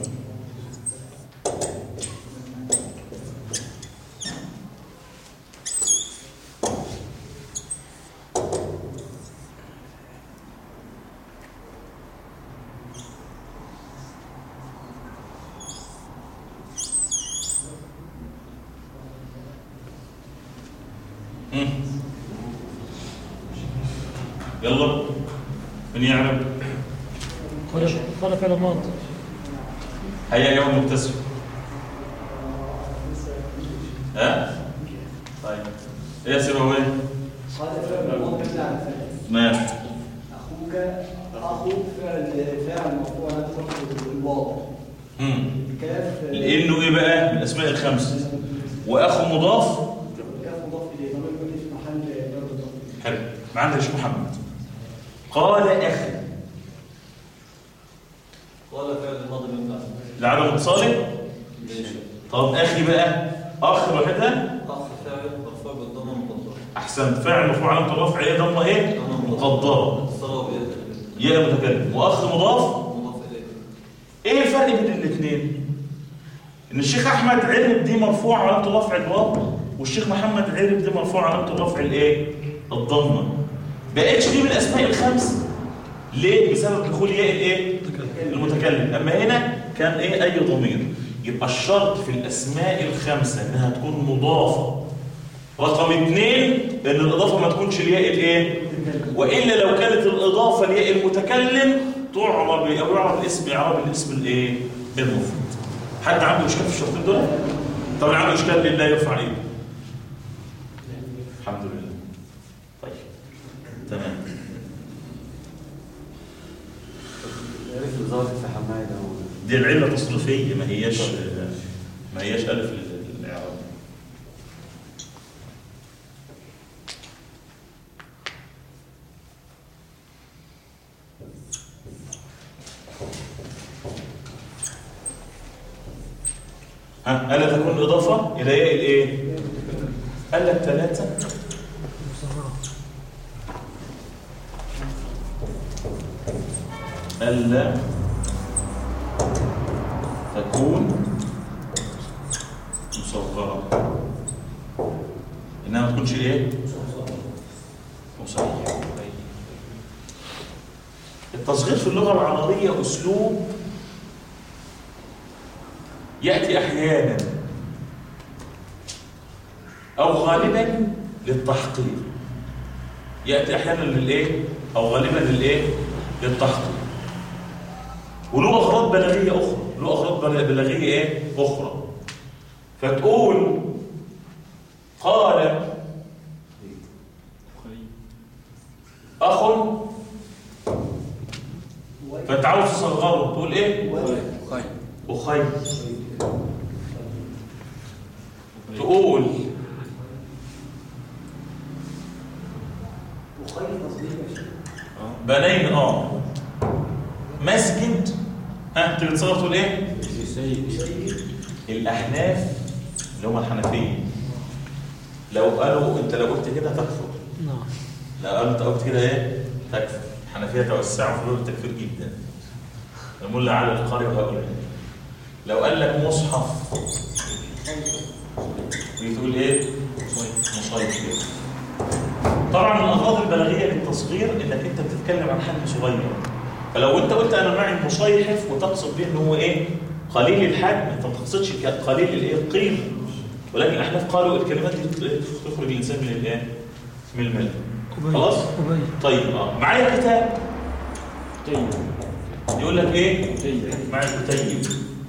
يلا من يعلم؟ قال قال فعل الماضي. هيا يوم مبتسم. ها؟ طيب ايه يا سيبويه؟ قال فعل الماضي بتاع ماشي. اخوك، اخوك فعل فاعل مرفوع لا تفرق الواو. امم كاف لانه ايه بقى؟ من الاسماء الخمسه. واخو مضاف. كاف مضاف اليه ضمير مبني في محل جر مضاف. حلو. ما عندك شيخ محمد. قال اخي. قال فعل الماضي من بعد لعله متصالح. طب اخي بقى اخ لوحدها. اخ فاعل مرفوع بالضمه المقدره. احسنت. فاعل مرفوع علامه الرفع ايه؟ ضمه ايه؟ مقدره. الصلاه ياء متكلم. واخ مضاف مضاف اليه. ايه الفرق بين الاثنين؟ ان الشيخ احمد عرب دي مرفوع علامه الرفع الواو، والشيخ محمد عرب دي مرفوع علامه الرفع الايه؟ الضمه. بقتش دي من الاسماء الخمس. ليه؟ بسبب دخول ياء الايه؟ المتكلم. اما هنا كان ايه؟ اي ضمير. يبقى الشرط في الاسماء الخمسه انها تكون مضافه. رقم اثنين ان الاضافه ما تكونش لياء الايه؟ والا لو كانت الاضافه لياء المتكلم تعرب او يعرب الاسم اعراب الاسم الايه؟ المفرد. حد عنده اشكال في الشرطين دول؟ طبعا عنده اشكال لله يرفع ايده. الحمد لله. طيب تمام. عرفت الظاهر في حماده. دي العله تصريفيه، ما هياش ما هياش الف الاعراب. ها الا تكون اضافه الى ياء الايه؟ قال لك ثلاثه الا تكون مصغره، انها ما تكونش ايه؟ مصغره. التصغير في اللغه العربيه اسلوب ياتي احيانا او غالبا للتحقير. ياتي احيانا للايه؟ او غالبا للايه؟ للتحقير. وله اغراض بلاغيه اخرى، له اغراض بلاغيه ايه؟ اخرى. فتقول قال اخ، فانت عاوز تصغره تقول ايه؟ اخي. اخي. تقول بنين اه مسجد. ها تيجي تصغر تقول ايه؟ الاحناف اللي هم الحنفيه لو قالوا انت لو قلت كده تكفر. نعم. لو قالوا انت قلت كده ايه؟ تكفر. الحنفيه توسعوا في باب التكفير جدا. الملا على القارئ وهؤلاء. لو قال لك مصحف بتقول ايه؟ مصيف. طبعا من الاغراض البلاغيه للتصغير انك انت بتتكلم عن حجم صغير. فلو انت قلت انا معي مصيحف وتقصد به ان هو ايه؟ قليل الحجم، انت ما تقصدش قليل الايه؟ القيمه. ولكن الاحناف قالوا الكلمات دي تخرج الانسان من الايه؟ من المال. أبي. خلاص؟ أبي. طيب اه معايا كتاب طيب يقول لك ايه؟ طيب معايا كتيب.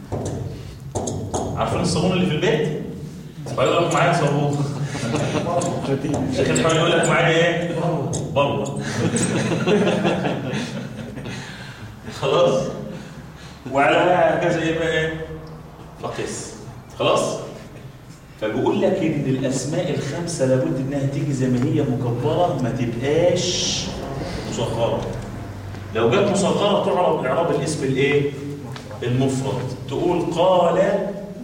عارفين الصابون اللي في البيت؟ فيقول لك معايا صابون. لكن الحوالي يقول لك معايا ايه؟ بره. خلاص؟ وعلى هكذا ايه بقى ايه؟ فقس. خلاص؟ فبيقول لك ان الاسماء الخمسه لابد انها تيجي زي ما هي مكبره، ما تبقاش مصغره. لو جت مصغره تعرف اعراب الاسم الايه؟ المفرد. تقول قال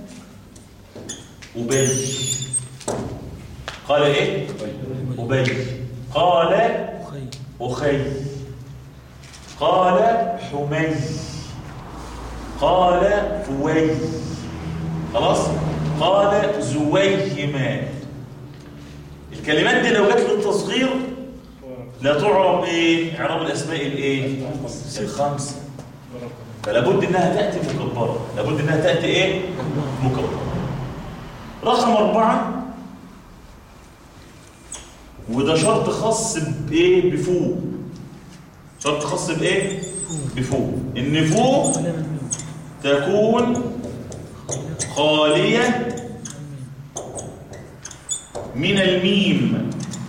أبي. قال ايه؟ أبي. قال أخي. أخي. قال حمي. قال فوي. خلاص؟ قال زويما. الكلمات دي لو جت للتصغير لا تعرب ايه؟ اعراب الاسماء الايه؟ الخمسه. فلابد انها تاتي مكبره، لابد انها تاتي ايه؟ مكبره. رقم أربعة، وده شرط خاص بايه؟ بفوق. شرط خاص بايه؟ بفوق. ان فوق تكون خالية من الميم.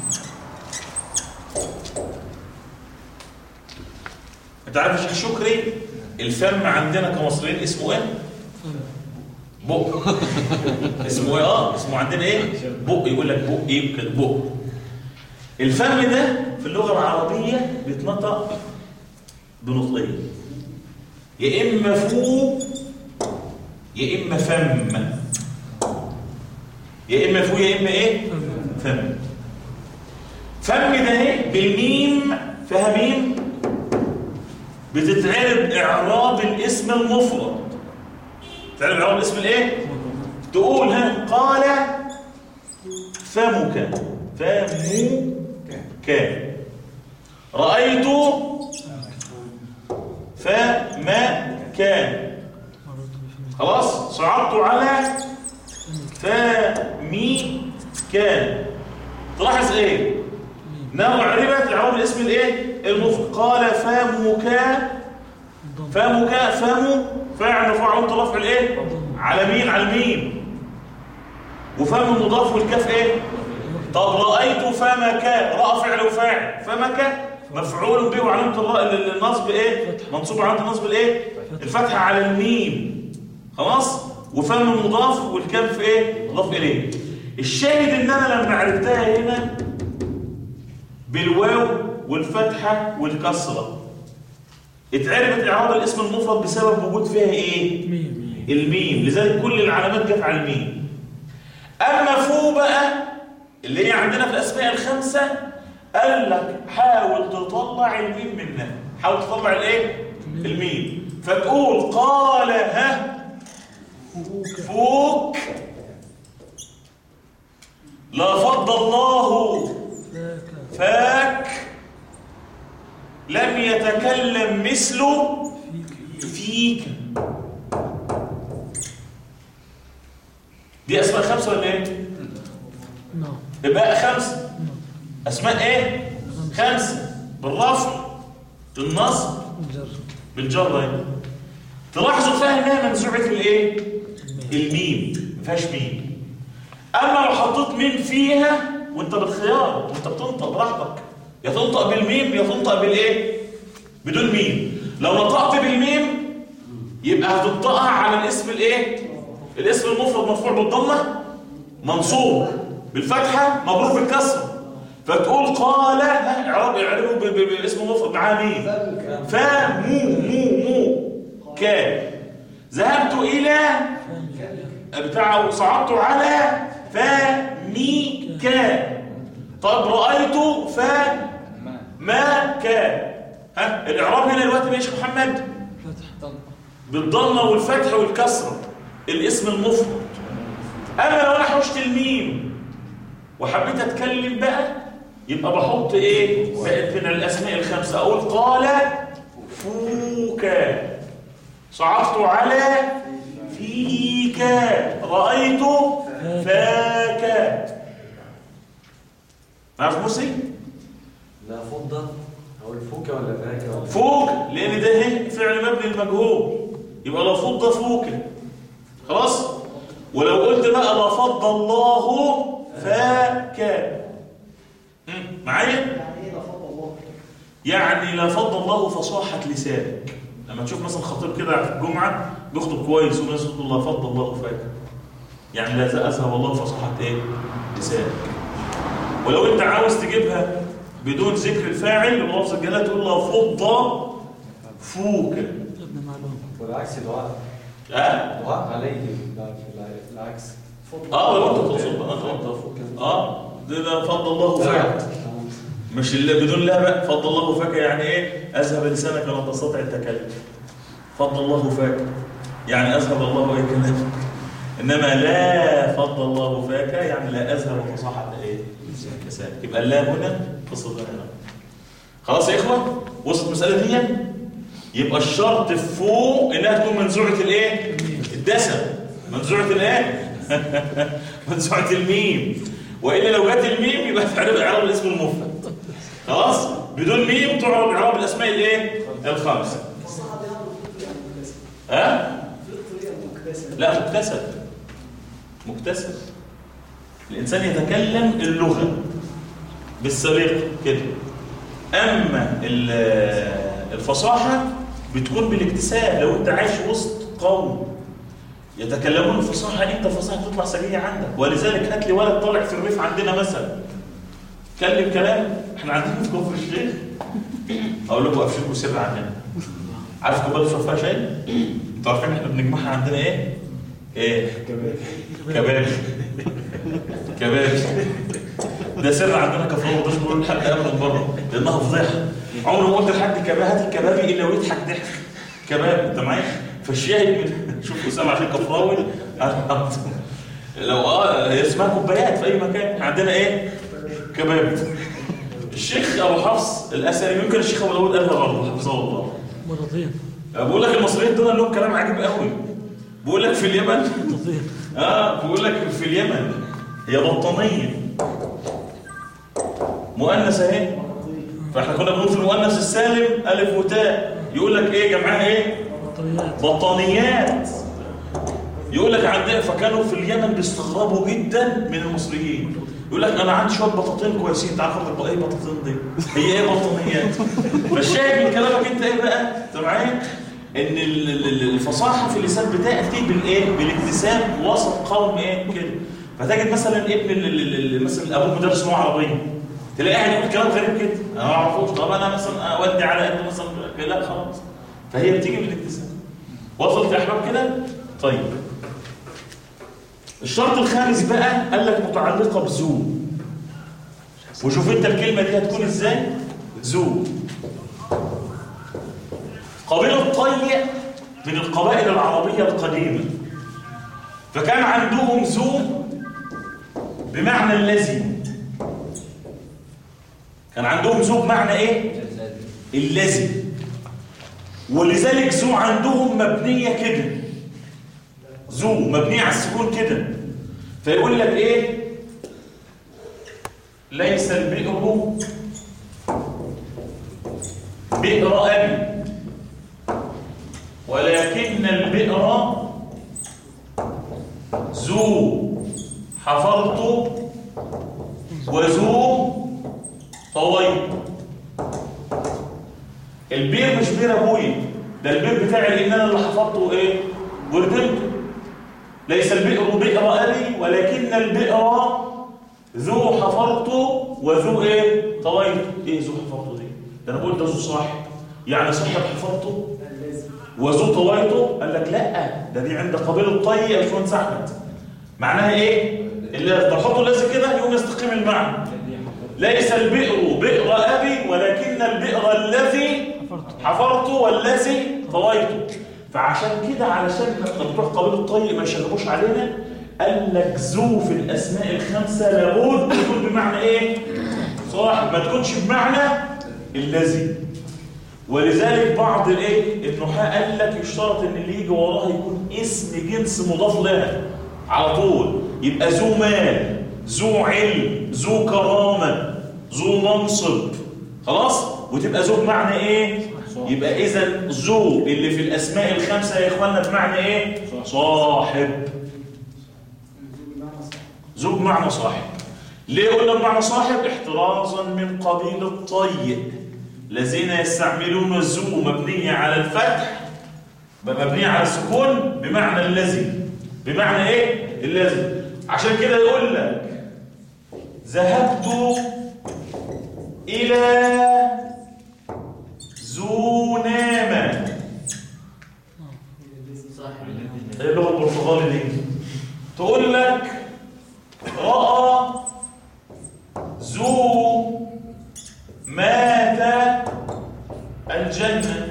انت عارف يا شيخ شكري الفم عندنا كمصريين اسمه ايه؟ بق. اسمه ايه؟ اه اسمه عندنا ايه؟ بق. يقول لك بق ايه كده؟ بق. الفم ده في اللغه العربيه بيتنطق بنطقين، يا اما فوق يا اما فم. يا اما فوق يا اما ايه؟ فم. فم ده ايه؟ بالميم، فيها ميم بتتعرب اعراب الاسم المفرد. تعرف اعراب الاسم الايه؟ تقول ها قال فمك. فمك. رأيت فمك. خلاص؟ صعدت على فمي كان. تلاحظ ايه؟ انها اعربت اعراب الاسم الايه؟ المفرد. قال فمك. فمك. فم فاعل مفعول رفع الايه؟ على مين؟ على الميم. وفم مضاف والكاف ايه؟ طب رايت فمك. راى فعل وفاعل. فمك مفعول به وعلامه الراء النصب ايه؟ منصوب علامه النصب الايه؟ الفتحه على الميم. خلاص؟ وفم مضاف والكاف ايه؟ مضاف اليه. الشاهد ان انا لما عرفتها هنا بالواو والفتحه والكسره اتعرفت اعراب الاسم المفرد بسبب وجود فيها ايه؟ ميم. الميم. لذلك كل العلامات جت على الميم. اما فوق بقى اللي هي عندنا في الاسماء الخمسه قال لك حاول تطلع الميم منها. حاول تطلع الايه؟ الميم. فتقول قال ها فوك لا فض الله فاك لم يتكلم مثله فيك. دي اسماء خمسه ولا ايه؟ نعم. يبقى خمسه. اسماء ايه؟ خمسه. بالرفع بالنصب الجر. بالجر. اهي تلاحظوا فيها انها منزوعه الايه؟ الميم. ما فيهاش ميم. اما لو حطيت ميم فيها وانت بالخيار وانت بتنطق براحتك، يا تنطق بالميم يا تنطق بالايه؟ بدون ميم. لو نطقت بالميم يبقى هتنطقها على الاسم الايه؟ الاسم المفرد مرفوع بالضمه منصوب بالفتحه مجرور بالكسره. فتقول قال اعراب اعربه باسم مفرد معاه ميم. فمو مو مو كان. ذهبت الى بتاع صعدت على فمي كان. طب رايت فما كان. ها الاعراب هنا دلوقتي يا شيخ محمد فتح. بالضمه والفتح والكسره الاسم المفرد. اما لو انا حوشت الميم وحبيت اتكلم بقى يبقى بحط ايه؟ بقت من الاسماء الخمسه. اقول قال فوك. صعدت على فيك. رايت فاك. عارف مرسي؟ لا فضة أو الفوكة ولا فاكهة ولا فوق، لأن ده هي فعل مبني المجهول، يبقى لا فضة فوكة. خلاص؟ ولو قلت بقى لا فض الله فاكا، معايا؟ يعني ايه لا فضل الله؟ يعني لا فض الله فصاحة لسانك. لما تشوف مثلا خطيب كده في الجمعة بيخطب كويس والناس تقول لا فض الله فاكا، يعني لا أذهب الله فصاحة ايه؟ لسانك. ولو انت عاوز تجيبها بدون ذكر الفاعل بلفظ الجلاله تقول لا فض فوكا. ابن معلوم. والعكس دعاء. اه دعاء عليه العكس. اه لو انت تقصد بقى انت اه ده ده فض الله فاكا، مش اللي بدون لا بقى. فض الله فاكا يعني ايه؟ اذهب لسانك لن تستطيع التكلم. فض الله فاكا يعني اذهب الله اي كلام. انما لا فض الله فاكا يعني لا اذهب فصاحة ايه؟ لسانك. يبقى لا هنا قصه هنا. خلاص يا اخوه؟ وصلت المساله دي؟ يبقى الشرط فوق انها تكون منزوعه الايه؟ الدسم. منزوعه الايه؟ منزوعه الميم. والا لو جت الميم يبقى تعرف اعراب الاسم المفرد. خلاص؟ بدون ميم تعرب اعراب الاسماء الايه؟ الخمسه. ها؟ لا مكتسب. مكتسب. الانسان يتكلم اللغه بالسليقه كده. اما الفصاحه بتكون بالاكتساب. لو انت عايش وسط قوم يتكلمون الفصاحه انت الفصاحه تطلع سجيه عندك. ولذلك هات لي ولد طالع في الريف عندنا مثلا كلم كلام احنا عندنا في كفر الشيخ. اقول لكم ابشركم سر عندنا. عارف كوبايه تشرب فيها شاي؟ انتوا عارفين احنا بنجمعها عندنا ايه؟ ايه؟ كباب. كباب. كباب. ده سر عندنا كفراوي مش بقول لحد ابدا بره لانها فضيحه. عمري ما قلت لحد كباب هات الكبابي الا ويضحك ضحك. كباب انت معايا؟ فالشاهد من شوف اسامه عشان كفراوي لو اه هي اسمها كوبايات في اي مكان عندنا ايه؟ كباب. الشيخ ابو حفص الاثري يمكن الشيخ ابو داوود قالها برضه حفظه الله مرتين. بقول لك المصريين دول لهم كلام عجيب قوي. بقول لك في اليمن مرتين. اه بقول لك في اليمن هي بطانيه مؤنث اهي. فاحنا كنا بنقول في المؤنث السالم الف وتاء يقول لك ايه جمعها ايه؟ بطانيات. بطانيات. يقول لك عندنا فكانوا في اليمن بيستغربوا جدا من المصريين. يقول لك انا عندي شويه بطاطين كويسين تعال خد ايه بطاطين دي؟ هي ايه بطانيات؟ فالشاهد من كلامك انت ايه بقى؟ انت معايا؟ ان الفصاحه في اللسان بتاتي بالايه؟ بالاكتساب وسط قوم ايه كده. فتجد مثلا ابن مثلا ابوه مدرس لغه عربيه تلاقيه قاعد يقول كلام غريب كده انا ما اعرفوش. طب انا مثلا اودي على قد مثلا لا خلاص. فهي بتيجي بالاكتساب. وصلت يا احباب كده؟ طيب الشرط الخامس بقى قال لك متعلقه بذو. وشوف انت الكلمه دي هتكون ازاي؟ ذو. قبيله طي من القبائل العربيه القديمه. فكان عندهم ذو بمعنى الذي. كان عندهم ذو بمعنى ايه؟ الذي. ولذلك ذو عندهم مبنيه كده. ذو مبنيه على السكون كده. فيقول لك ايه؟ ليس البئر بئر ابي ولكن البئر ذو حفرت وذو طويت. البير مش بير ابويا، ده البير بتاعي لان انا اللي حفرته ايه؟ وردمته. ليس البئر بئر ابي ولكن البئر ذو حفرته وذو ايه؟ طويت. ايه ذو حفرته دي؟ ده انا بقول ده ذو صاحب، يعني صاحب حفرته وذو طويته. قال لك لا ده دي عند قبيله طي يا باشمهندس احمد. معناها ايه؟ اللي تحطه لازم كده يقوم يستقيم المعنى. ليس البئر بئر ابي ولكن البئر الذي حفرته والذي طويته. فعشان كده علشان بتوع قبيله الطي ما يشغبوش علينا قال لك ذو في الاسماء الخمسه لابد تكون بمعنى ايه؟ صاحب، ما تكونش بمعنى الذي. ولذلك بعض الايه النحاة قال لك يشترط ان اللي يجي وراه يكون اسم جنس مضاف لها على طول. يبقى ذو مال، ذو علم، ذو كرامه، ذو منصب. خلاص؟ وتبقى ذو بمعنى ايه؟ يبقى اذا ذو اللي في الاسماء الخمسه يا اخوانا بمعنى ايه؟ صاحب. ذو بمعنى صاحب. ليه قلنا بمعنى صاحب؟ احترازا من قبيل الطي الذين يستعملون ذو مبنيه على الفتح مبنيه على السكون بمعنى الذي. بمعنى ايه؟ الذي. عشان كده يقول لك ذهبت الى ذو نامه. ايه اللغه البرتغالي دي؟ تقول لك راى ذو مات الجنه.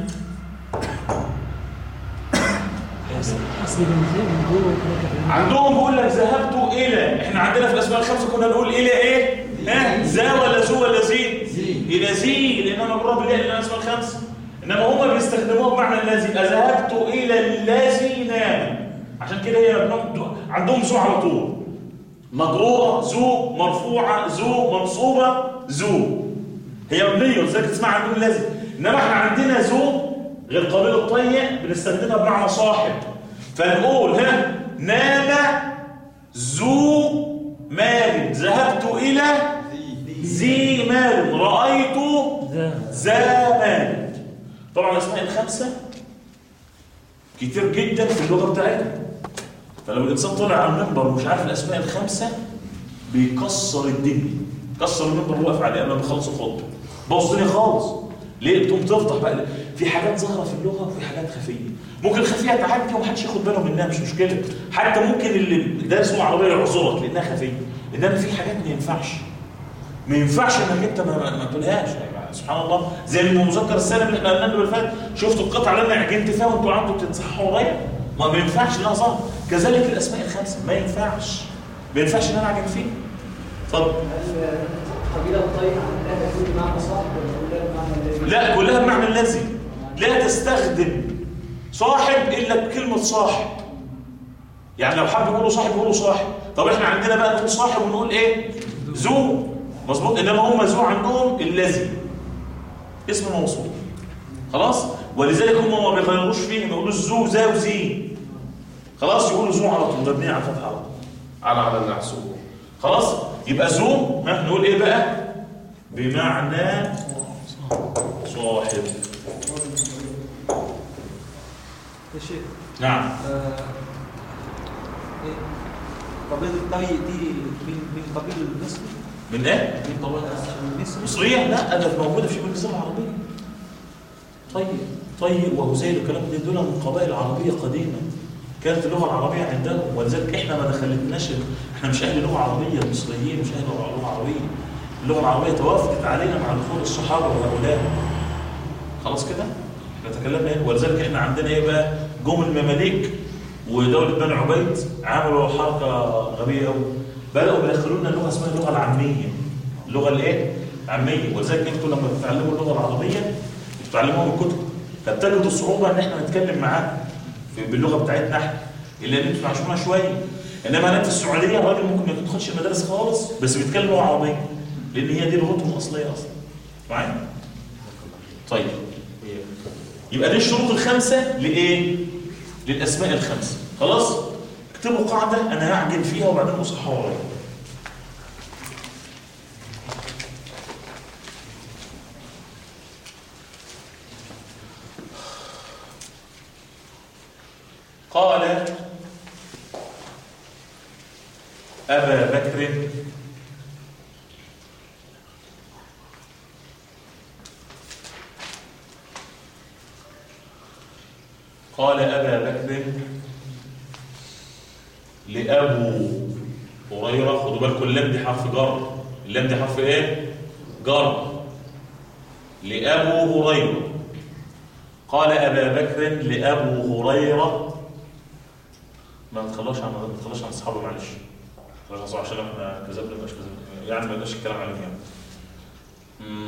عندهم بيقول لك ذهبت الى، احنا عندنا في الاسماء الخمسه كنا نقول الى ايه؟ ها ذا ولا ذو ولا زي؟ الى زي لانما مجرد بالله لان الاسماء الخمسه. انما هم بيستخدموها بمعنى الذي. ذهبت الى الذي نام. عشان كده هي عندهم ذو على طول، مجروره ذو، مرفوعه ذو، منصوبه ذو. هي مبنيه ولذلك تسمع عندهم الذي. انما احنا عندنا ذو غير قابل الطي بنستخدمها بمعنى صاحب. فنقول ها نام ذو مال، ذهبت الى ذي مال، رايت ذا مال. طبعا الاسماء الخمسه كتير جدا في اللغه بتاعتنا، فلو الانسان طلع على المنبر ومش عارف الاسماء الخمسه بيكسر الدنيا، كسر المنبر واقف عليه قبل ما يخلص الخطبه، بوظ الدنيا خالص. ليه؟ بتقوم تفضح بقى. في حاجات ظاهره في اللغه وفي حاجات خفيه. ممكن الخفيه تعدي ومحدش ياخد باله منها، مش مشكله. حتى ممكن اللي دارس لغه عربيه يعذرك لانها خفيه. انما في حاجات ما ينفعش ما ينفعش انك انت ما, ما تقولهاش. سبحان الله، زي المذكر السالم اللي احنا قلنا له اللي فات. شفتوا القطعه اللي انا عجنت فيها وانتوا قعدتوا بتتصحوا ورايا؟ ما ما ينفعش انها ظاهره. كذلك الاسماء الخمسه ما ينفعش ما ينفعش ان انا اعجن فيها. اتفضل. قبيله الطيب عندها تكون بمعنى صاحب ولا كلها بمعنى الذي؟ لا، كلها بمعنى الذي. لا تستخدم صاحب الا بكلمه صاحب. يعني لو حب يقولوا صاحب يقولوا صاحب. طب احنا عندنا بقى نقول صاحب ونقول ايه؟ ذو. مظبوط. انما هم ذو عندهم الذي اسم موصول. خلاص. ولذلك هم ما بيغيروش فيه، ما يقولوش ذو ذا وزي. خلاص يقولوا ذو على طول، مبني على الفتح على طول، على على السكون. خلاص. يبقى ذو ها نقول ايه بقى؟ بمعنى صاحب. يا شيخ. نعم. آه قبيلة الطي دي من من قبيل المصري؟ من ايه؟ من قبيل المصري؟ مصرية؟ لا، ده موجودة في شبه الجزيرة العربية. طيب طيب وهزيل والكلام ده دول من قبائل عربية قديمة. كانت اللغة العربية عندهم، ولذلك احنا ما دخلتناش، احنا مش اهل لغة عربية، المصريين مش اهل لغة عربية. اللغة العربية توافقت علينا مع دخول الصحابة وهؤلاء. خلاص كده؟ احنا تكلمنا هنا، ولذلك احنا عندنا ايه بقى؟ جم المماليك ودولة بني عبيد عملوا حركة غبية قوي. بدأوا يدخلوا لنا لغة اسمها اللغة العامية. اللغة الايه؟ عامية. ولذلك انتوا لما بتتعلموا اللغة العربية بتتعلموها من الكتب، فبتجدوا الصعوبة ان احنا نتكلم معاكم باللغة بتاعتنا احنا، الا ان انتوا تعشونا شوية. انما هناك في السعودية الراجل ممكن ما يدخلش المدارس خالص بس بيتكلم لغة عربية، لان هي دي لغتهم الأصلية اصلا. معايا؟ طيب. يبقى دي الشروط الخمسة لإيه؟ للأسماء الخمسة. خلاص؟ اكتبوا قاعدة أنا هعجن فيها وبعدين أصحى ورايا. قال أبا بكر قال أبا بكر لأبو هريرة. خدوا بالكم اللام دي حرف جر. اللام دي حرف ايه؟ جر. لأبو هريرة. قال أبا بكر لأبو هريرة. ما نتخلاش عن ما نتخلاش عن أصحابه، معلش. خلاص عشان احنا كذبنا مش كذبنا، يعني ما لناش الكلام عليهم يعني. امم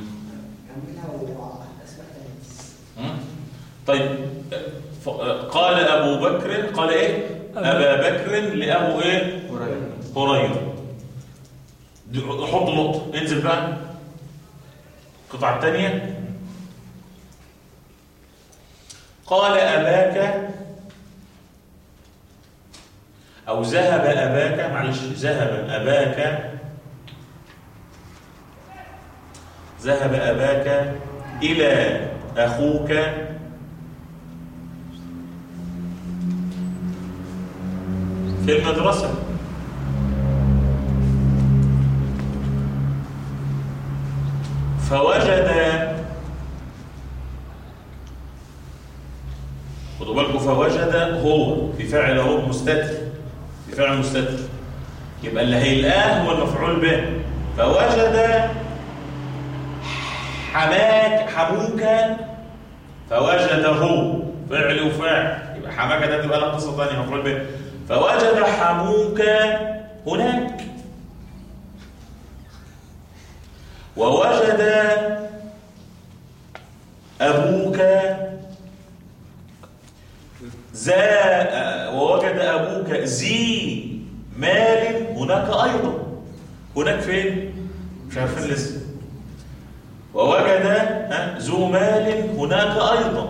طيب. قال أبو بكر قال إيه؟ أبا بكر لأبو إيه؟ هريرة. حط نقطة، انزل بقى القطعة الثانية قال أباك أو ذهب أباك، معلش ذهب أباك ذهب أباك إلى أخوك في المدرسة. فوجد، خدوا بالكم، فوجد هو في فعل هو مستتر، في فعل مستتر، يبقى اللي هيلقاه هو المفعول به. فوجد حماك حموك، فوجده فعل وفاعل، يبقى حماك ده تبقى لها قصه ثانيه مفعول به. فوجد حموك هناك، ووجد أبوك ذا ووجد أبوك ذي مال هناك أيضا. هناك فين؟ مش عارفين لسه. ووجد ذو مال هناك أيضا.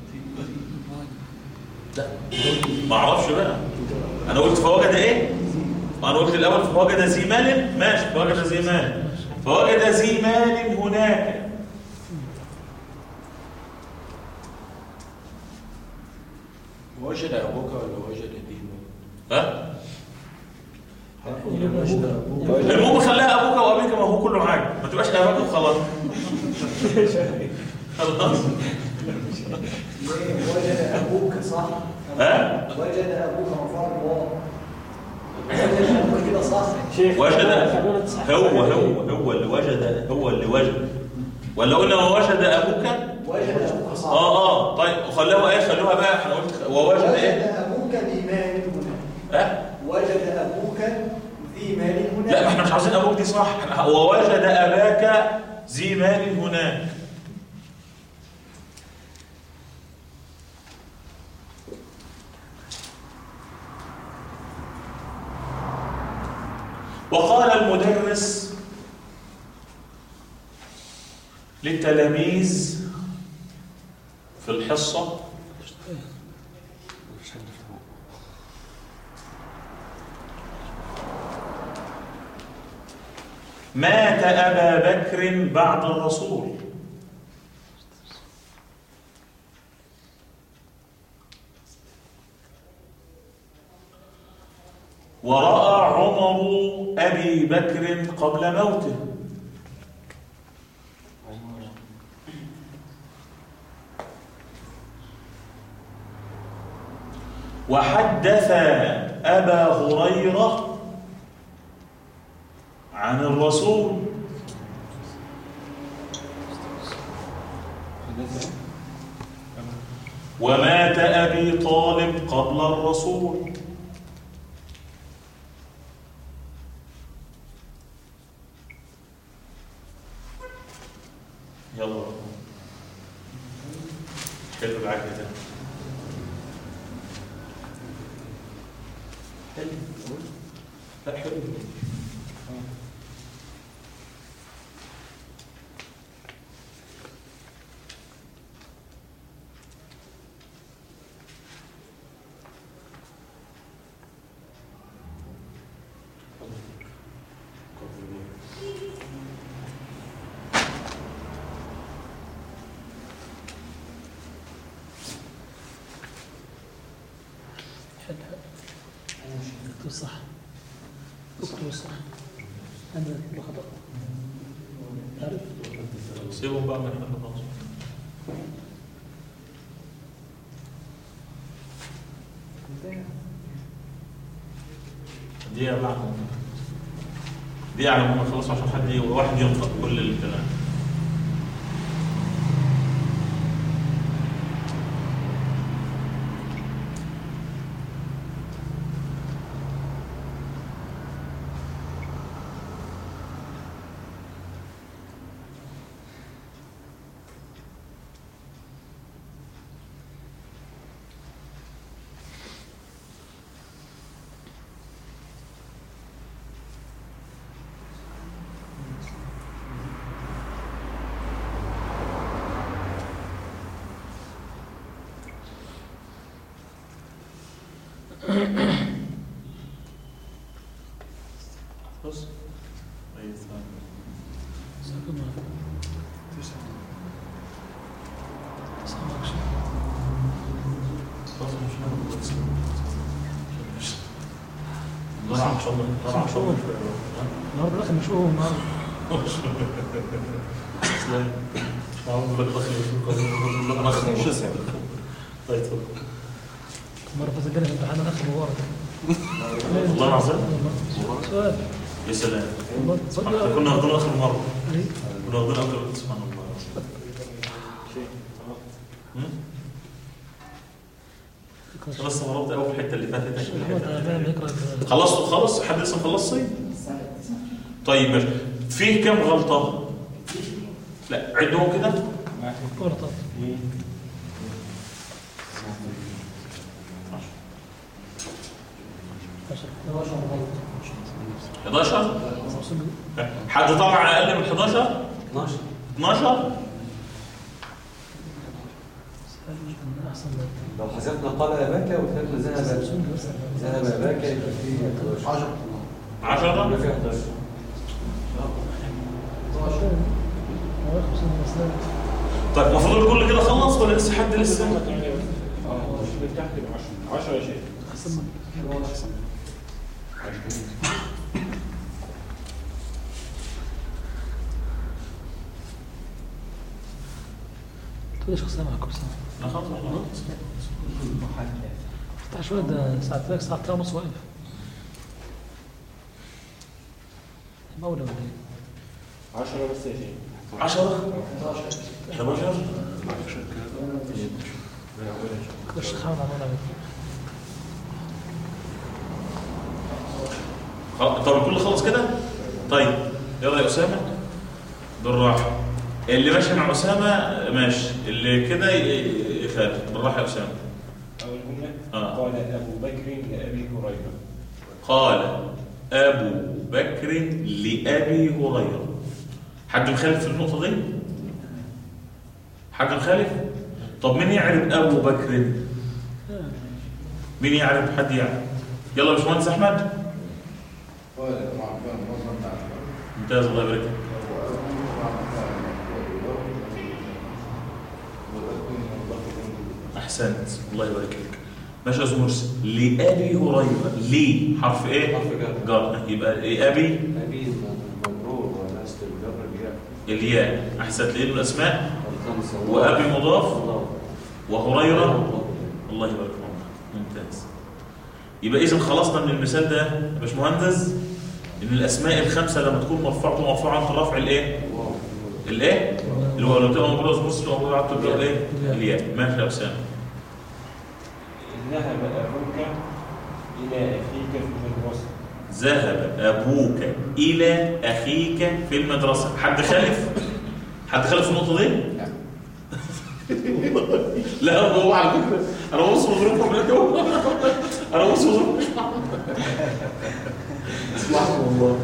لا ما أعرفش بقى، أنا قلت فوجد إيه؟ أنا قلت الأول فوجد ذي مال، ماشي، فوجد ذي مال، فوجد ذي مال هناك. وجد أبوك ولا وجد ذي مال؟ ها؟ المهم خليها أبوك وأبيك، ما هو كله حاجة، ما تبقاش أباك وخلاص. خلاص. وجد أبوك صح؟ ها؟ وجد أبوك مفعول به. وجد أبوك كده صح؟ وجد هو هو هو اللي وجد، هو اللي وجد، ولا قلنا ووجد أبوك؟ وجد أبوك صح. اه اه طيب خلوها ايه، خلوها بقى، احنا قلت ووجد ايه؟ وجد أبوك ذي مال هناك. ها؟ وجد أبوك ذي مال هناك. لا ما احنا مش عاوزين ابوك دي صح، ووجد أباك ذي مال هناك. وقال المدرس للتلاميذ في الحصة مات أبا بكر بعد الرسول. ورأى عمر أبي بكر قبل موته. وحدث أبا هريرة عن الرسول. ومات أبي طالب قبل الرسول. يلا حلو العقل ده. حلو لا حلو. اكتب صح، اكتب صح، انا بخطأ. تعرف؟ سيبهم بقى من هنا خلاص. دي يا بعد دي على ما نخلص عشان حد واحد ينطق كل الكلام. بص ساكن ما سامعك شيء. خلاص مش هنقول مش ضرع ان شاء الله ضرع ان شاء الله النهارده داخل مشوه النهارده. اسلام اعوذ بالله داخل انا اخر مش اسمع. طيب اتفضل. مرة فاتت جالي في امتحان انا اخر مبارك. والله العظيم سؤال. يا سلام والله احنا كنا واخدين اخر مره ايه؟ كنا واخدين اخر سبحان الله. خلاص استغربت قوي في الحته اللي فاتت. محمد تعبان يقرا. خلصتوا خلص حد لسه مخلص؟ طيب ماشي. فيه كم غلطه؟ لا عدهم كده. ورطه. حداشر. حد طلع اقل من حداشر؟ اثناشر. اثناشر. احسن لو حسبنا قال أباك وكتبنا ذهب ذهب أباك يبقى فيه عشرة. عشرة؟ يبقى فيه حداشر. طيب المفروض الكل كده خلص ولا لسه حد لسه؟ اه مش اللي تحت يبقى عشرة. عشرة يا شيخ. احسن تقول شخصية معكم سنة. لا خلاص افتح شوية ده ساعتين ساعتين ونص واقف. مولى ولا ايه؟ عشرة بس يا شيخ. عشرة؟ حداشر؟ كده الشيخ حامد عمال عليك. طب الكل خلص كده؟ طيب يلا يا أسامة بالراحة. اللي ماشي مع أسامة ماشي، اللي كده يخالف. بالراحة يا أسامة. أول جملة آه. قال أبو بكر لأبي هريرة. قال أبو بكر لأبي هريرة. حد مخالف في النقطة دي؟ حد مخالف؟ طب مين يعرف أبو بكر؟ مين يعرف؟ حد يعرف؟ يلا يا باشمهندس أحمد. ممتاز الله يبارك. أحسنت الله يبارك لك. ماشي يا زمرسي. لأبي هريرة. لي حرف إيه؟ حرف جر. جر. يبقى إيه أبي؟ أبي مجرور وناس الجر الياء. الياء. أحسنت لأنه الأسماء. الخمسة. وأبي مضاف مضاف. وهريرة. الله يبارك فيك. ممتاز. يبقى إذا خلصنا من المثال ده يا باشمهندس إن الأسماء الخمسة لما تكون مرفوعة مرفوعة عن رفع الإيه؟ الإيه؟ اللي هو لو تبقى موجودة زمرسي اللي هو موجودة على التبقى الإيه؟ الياء. ماشي يا أسامة. ذهب أبوك إلى أخيك في المدرسة. ذهب أبوك إلى أخيك في المدرسة. حد خالف؟ حد خالف في النقطة دي؟ لا هو على فكرة أنا بص بظروفه من الجو. أنا بص بظروفه. سبحان الله.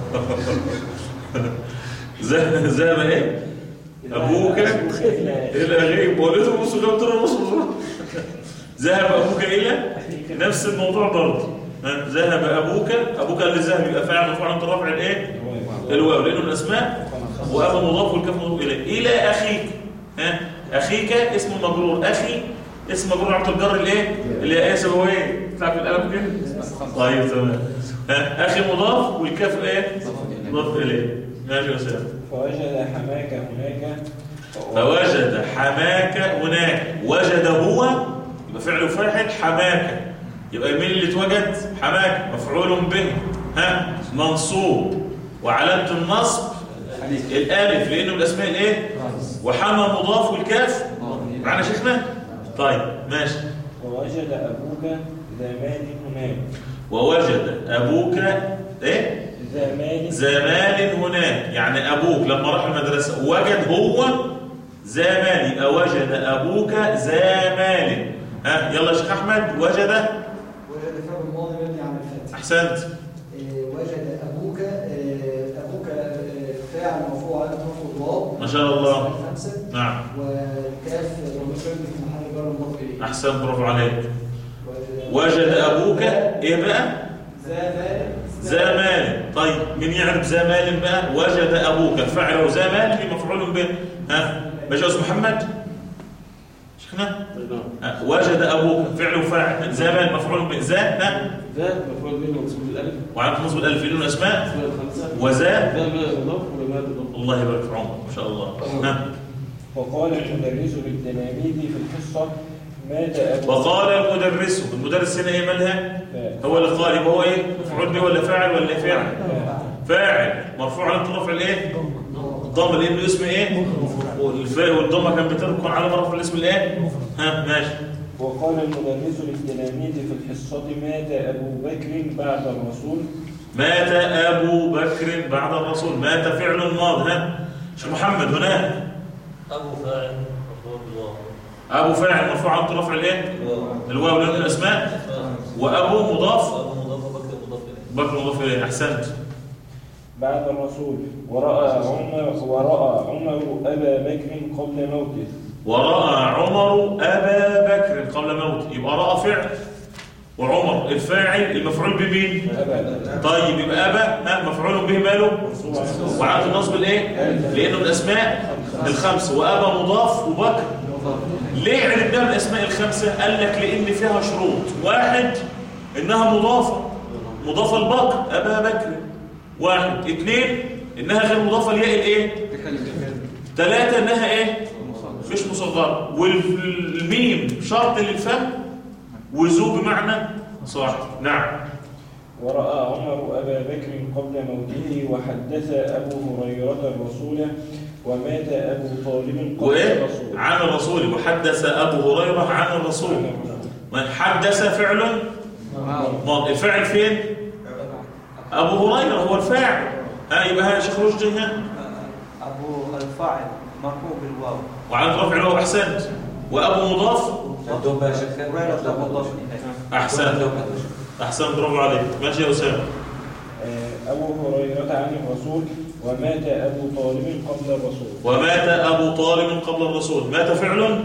ذهب إيه؟ أبوك إلى أخيك. ولده بص جاب ترى بص بظروفه. ذهب أبوك إلى نفس الموضوع برضه. ذهب أبوك. أبوك اللي ذهب يبقى فاعل مرفوع عن رفع الإيه؟ الواو لأنه الأسماء. وأبا مضاف والكاف مضاف إليه. إلى أخيك. ها أخيك اسم مجرور. أخي اسم مجرور عن الجر الإيه؟ اللي هي إيه سبويه؟ تلعب القلم كده؟ طيب تمام. ها أخي مضاف والكاف إيه؟ مضاف إليه. ماشي يا أستاذ. فوجد حماك هناك. فوجد حماك هناك. وجد هو يبقى فعل وفاعل حماك. يبقى مين اللي اتوجد؟ حماك مفعول به. ها منصوب وعلامة النصب الالف لانه الاسماء الايه؟ وحمى مضاف والكاف معنا شيخنا؟ طيب ماشي. ووجد أبوك ذا مال هناك. ووجد ابوك ايه؟ ذا مال. ذا مال هناك. يعني ابوك لما راح المدرسه وجد هو ذا مال. يبقى وجد ابوك ذا مال. ها يلا يا شيخ احمد. وجد وجد فعل الماضي مبني على الفتح. احسنت. إيه، وجد ابوك. إيه، ابوك إيه، فاعل مرفوع على رفعه الواو. ما شاء الله. خمسه. نعم. والكاف ضمير في محل جر مضاف اليه. احسن برافو عليك. وجد أبوك إيه بقى؟ ذا مال ذا مال. طيب مين يعرف ذا مال بقى؟ وجد أبوك الفاعل وذا مال مفعول به. ها ماشي يا أستاذ محمد؟ شيخنا؟ ها. وجد أبوك فعل وفاعل، ذا مال مفعول به، ذا ها؟ ذا مفعول به منصوب بالالف وعلى نصب الألف لون الأسماء اسماء الخمسه وذا. ذا ما مضاف ولا ما مضاف. الله يبارك في عمرك ما شاء الله. ها. وقال المدرس للتلاميذ في الحصه مات ابو وقال المدرس، المدرس هنا ايه مالها؟ هو اللي قال، يبقى هو ايه؟ مفعول به ولا فاعل ولا فاعل؟ فاعل مرفوع على رفع الايه؟ الضمه لانه اسم ايه؟ والفاء والضمه كان بتكون على رفع الاسم الايه؟ ها ماشي. وقال المدرس للتلاميذ في الحصه مات ابو بكر بعد الرسول. مات ابو بكر بعد الرسول، مات فعل ماض. ها شيخ محمد هناك أبو فاعل مرفوع بالواو. ابو فاعل مرفوع على رفع الايه؟ الواو لان الاسماء. وابو مضاف، أبو مضاف وبكر مضاف إليه. بكر مضاف اليه. احسنت. بعد الرسول ورأى عمر ورأى عمر أبا بكر قبل موته. ورأى عمر أبا بكر قبل موته، يبقى رأى فعل وعمر الفاعل المفعول به مين؟ أبا. طيب يبقى أبا ها مفعول به ماله؟ وعلى النصب الايه؟ لأنه الأسماء الخمسة، وأبا مضاف وبكر. ليه عرفناها الأسماء الخمسة؟ قال لك لأن فيها شروط. واحد إنها مضافة، مضافة لبكر أبا بكر. واحد اثنين إنها غير مضافة لياء الايه؟ ثلاثة إنها ايه؟ مش مصغرة. والميم شرط للفم وذو بمعنى صاحب. نعم. ورأى عمر أبا بكر قبل موته وحدث أبو هريرة الرسول ومات أبو طالب قبل وإيه؟ الرسول. عن الرسول. وحدث أبو هريرة عن الرسول. من حدث فعل ماضي. الفاعل فين؟ أبو هريرة هو الفاعل. ها يبقى ها شيخ رشدي. ها أبو الفاعل مرفوع بالواو. وعلى رفع الواو. أحسنت. وأبو مضاف. عندهم بقى شيخ هريرة مضاف إليه. أحسنت. أحسنت برافو عليك. ماشي يا أسامة. أبو هريرة عن الرسول ومات أبو طالب قبل الرسول. ومات أبو طالب قبل الرسول. مات فعل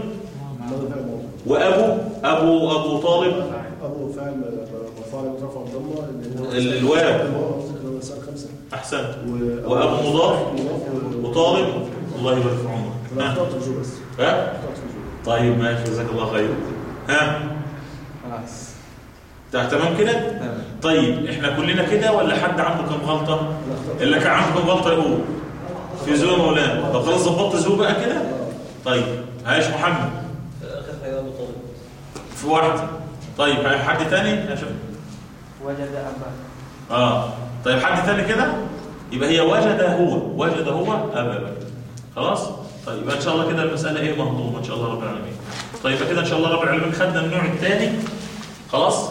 وأبو أبو أبو طالب أبو فعل مرفوع رفع الضمة ال- الواو. خمسة. أحسنت. وأبو مضاف وطالب. الله يبارك في عمرك. لا ها. أخطأت الجو بس. ها أخطأت الجو. طيب ماشي جزاك الله خير. ها خلاص. تا- تمام كده. تمام. طيب احنا كلنا كده ولا حد عنده كم غلطه؟ اللي كان عنده كم غلطه يقول في زو يا مولانا. طب خلاص ظبطت زو بقى كده. طيب هايش محمد آخر حاجة أبو طالب. في واحده. طيب ها حد تاني يا شباب؟ وجد أبا. اه طيب حد تاني كده. يبقى هي وجد هو وجد هو ابا بكر. خلاص. طيب يبقى ان شاء الله كده المساله ايه مهضومه ان شاء الله رب العالمين. طيب يبقى كده ان شاء الله رب العالمين خدنا النوع الثاني. خلاص.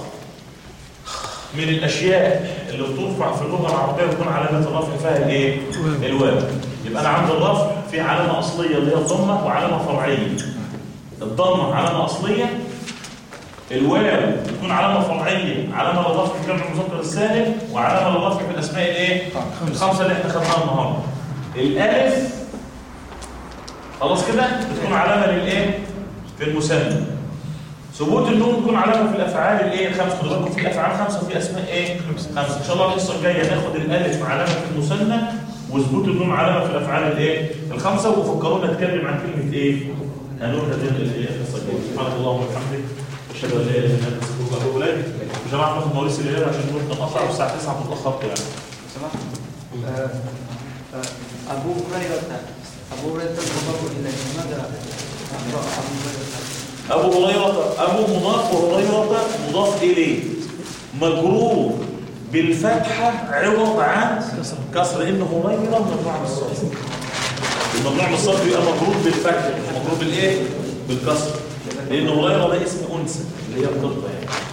من الاشياء اللي بترفع في اللغه العربيه وتكون علامه الرفع فيها الايه؟ الواو. يبقى انا عند الرفع في علامه اصليه اللي هي الضمه وعلامه فرعيه. الضمه علامه اصليه، الواو بتكون علامه فرعيه، علامه للرفع في جمع المذكر السالم، وعلامه للرفع في الاسماء الايه؟ الخمسه اللي احنا خدناها النهارده. الالف خلاص كده بتكون علامه للايه؟ في المثنى. ثبوت النون تكون علامه في الافعال الايه؟ الخمسه. خدوا بالكم في افعال خمسه وفي اسماء ايه؟ خمسه. ان شاء الله الحصه الجايه ناخد الالف علامه في المثنى وثبوت النون علامه في الافعال الايه؟ الخمسه. وفكرونا نتكلم عن كلمه ايه؟ هنقول هذه الحصه الجايه. سبحانك اللهم وبحمدك اشهد ان لا اله الا انت استغفرك واتوب اليك. يا جماعه ناخد مواريث الليل عشان نروح نقطع والساعه تسعة متاخرت يعني. سمحت. آه، آه، أبو هريرة أبو هريرة مضاف إليه. لماذا أبو هريرة؟ أبو هريرة أبو مضاف وهريرة مضاف إليه مجرور بالفتحة عوض عن كسر. لأن هريرة ممنوع من الصرف. الممنوع من الصرف يبقى مجرور بالفتحة مجرور بالإيه؟ بالكسر. لأن هريرة ده اسم أنثى اللي هي القطة يعني.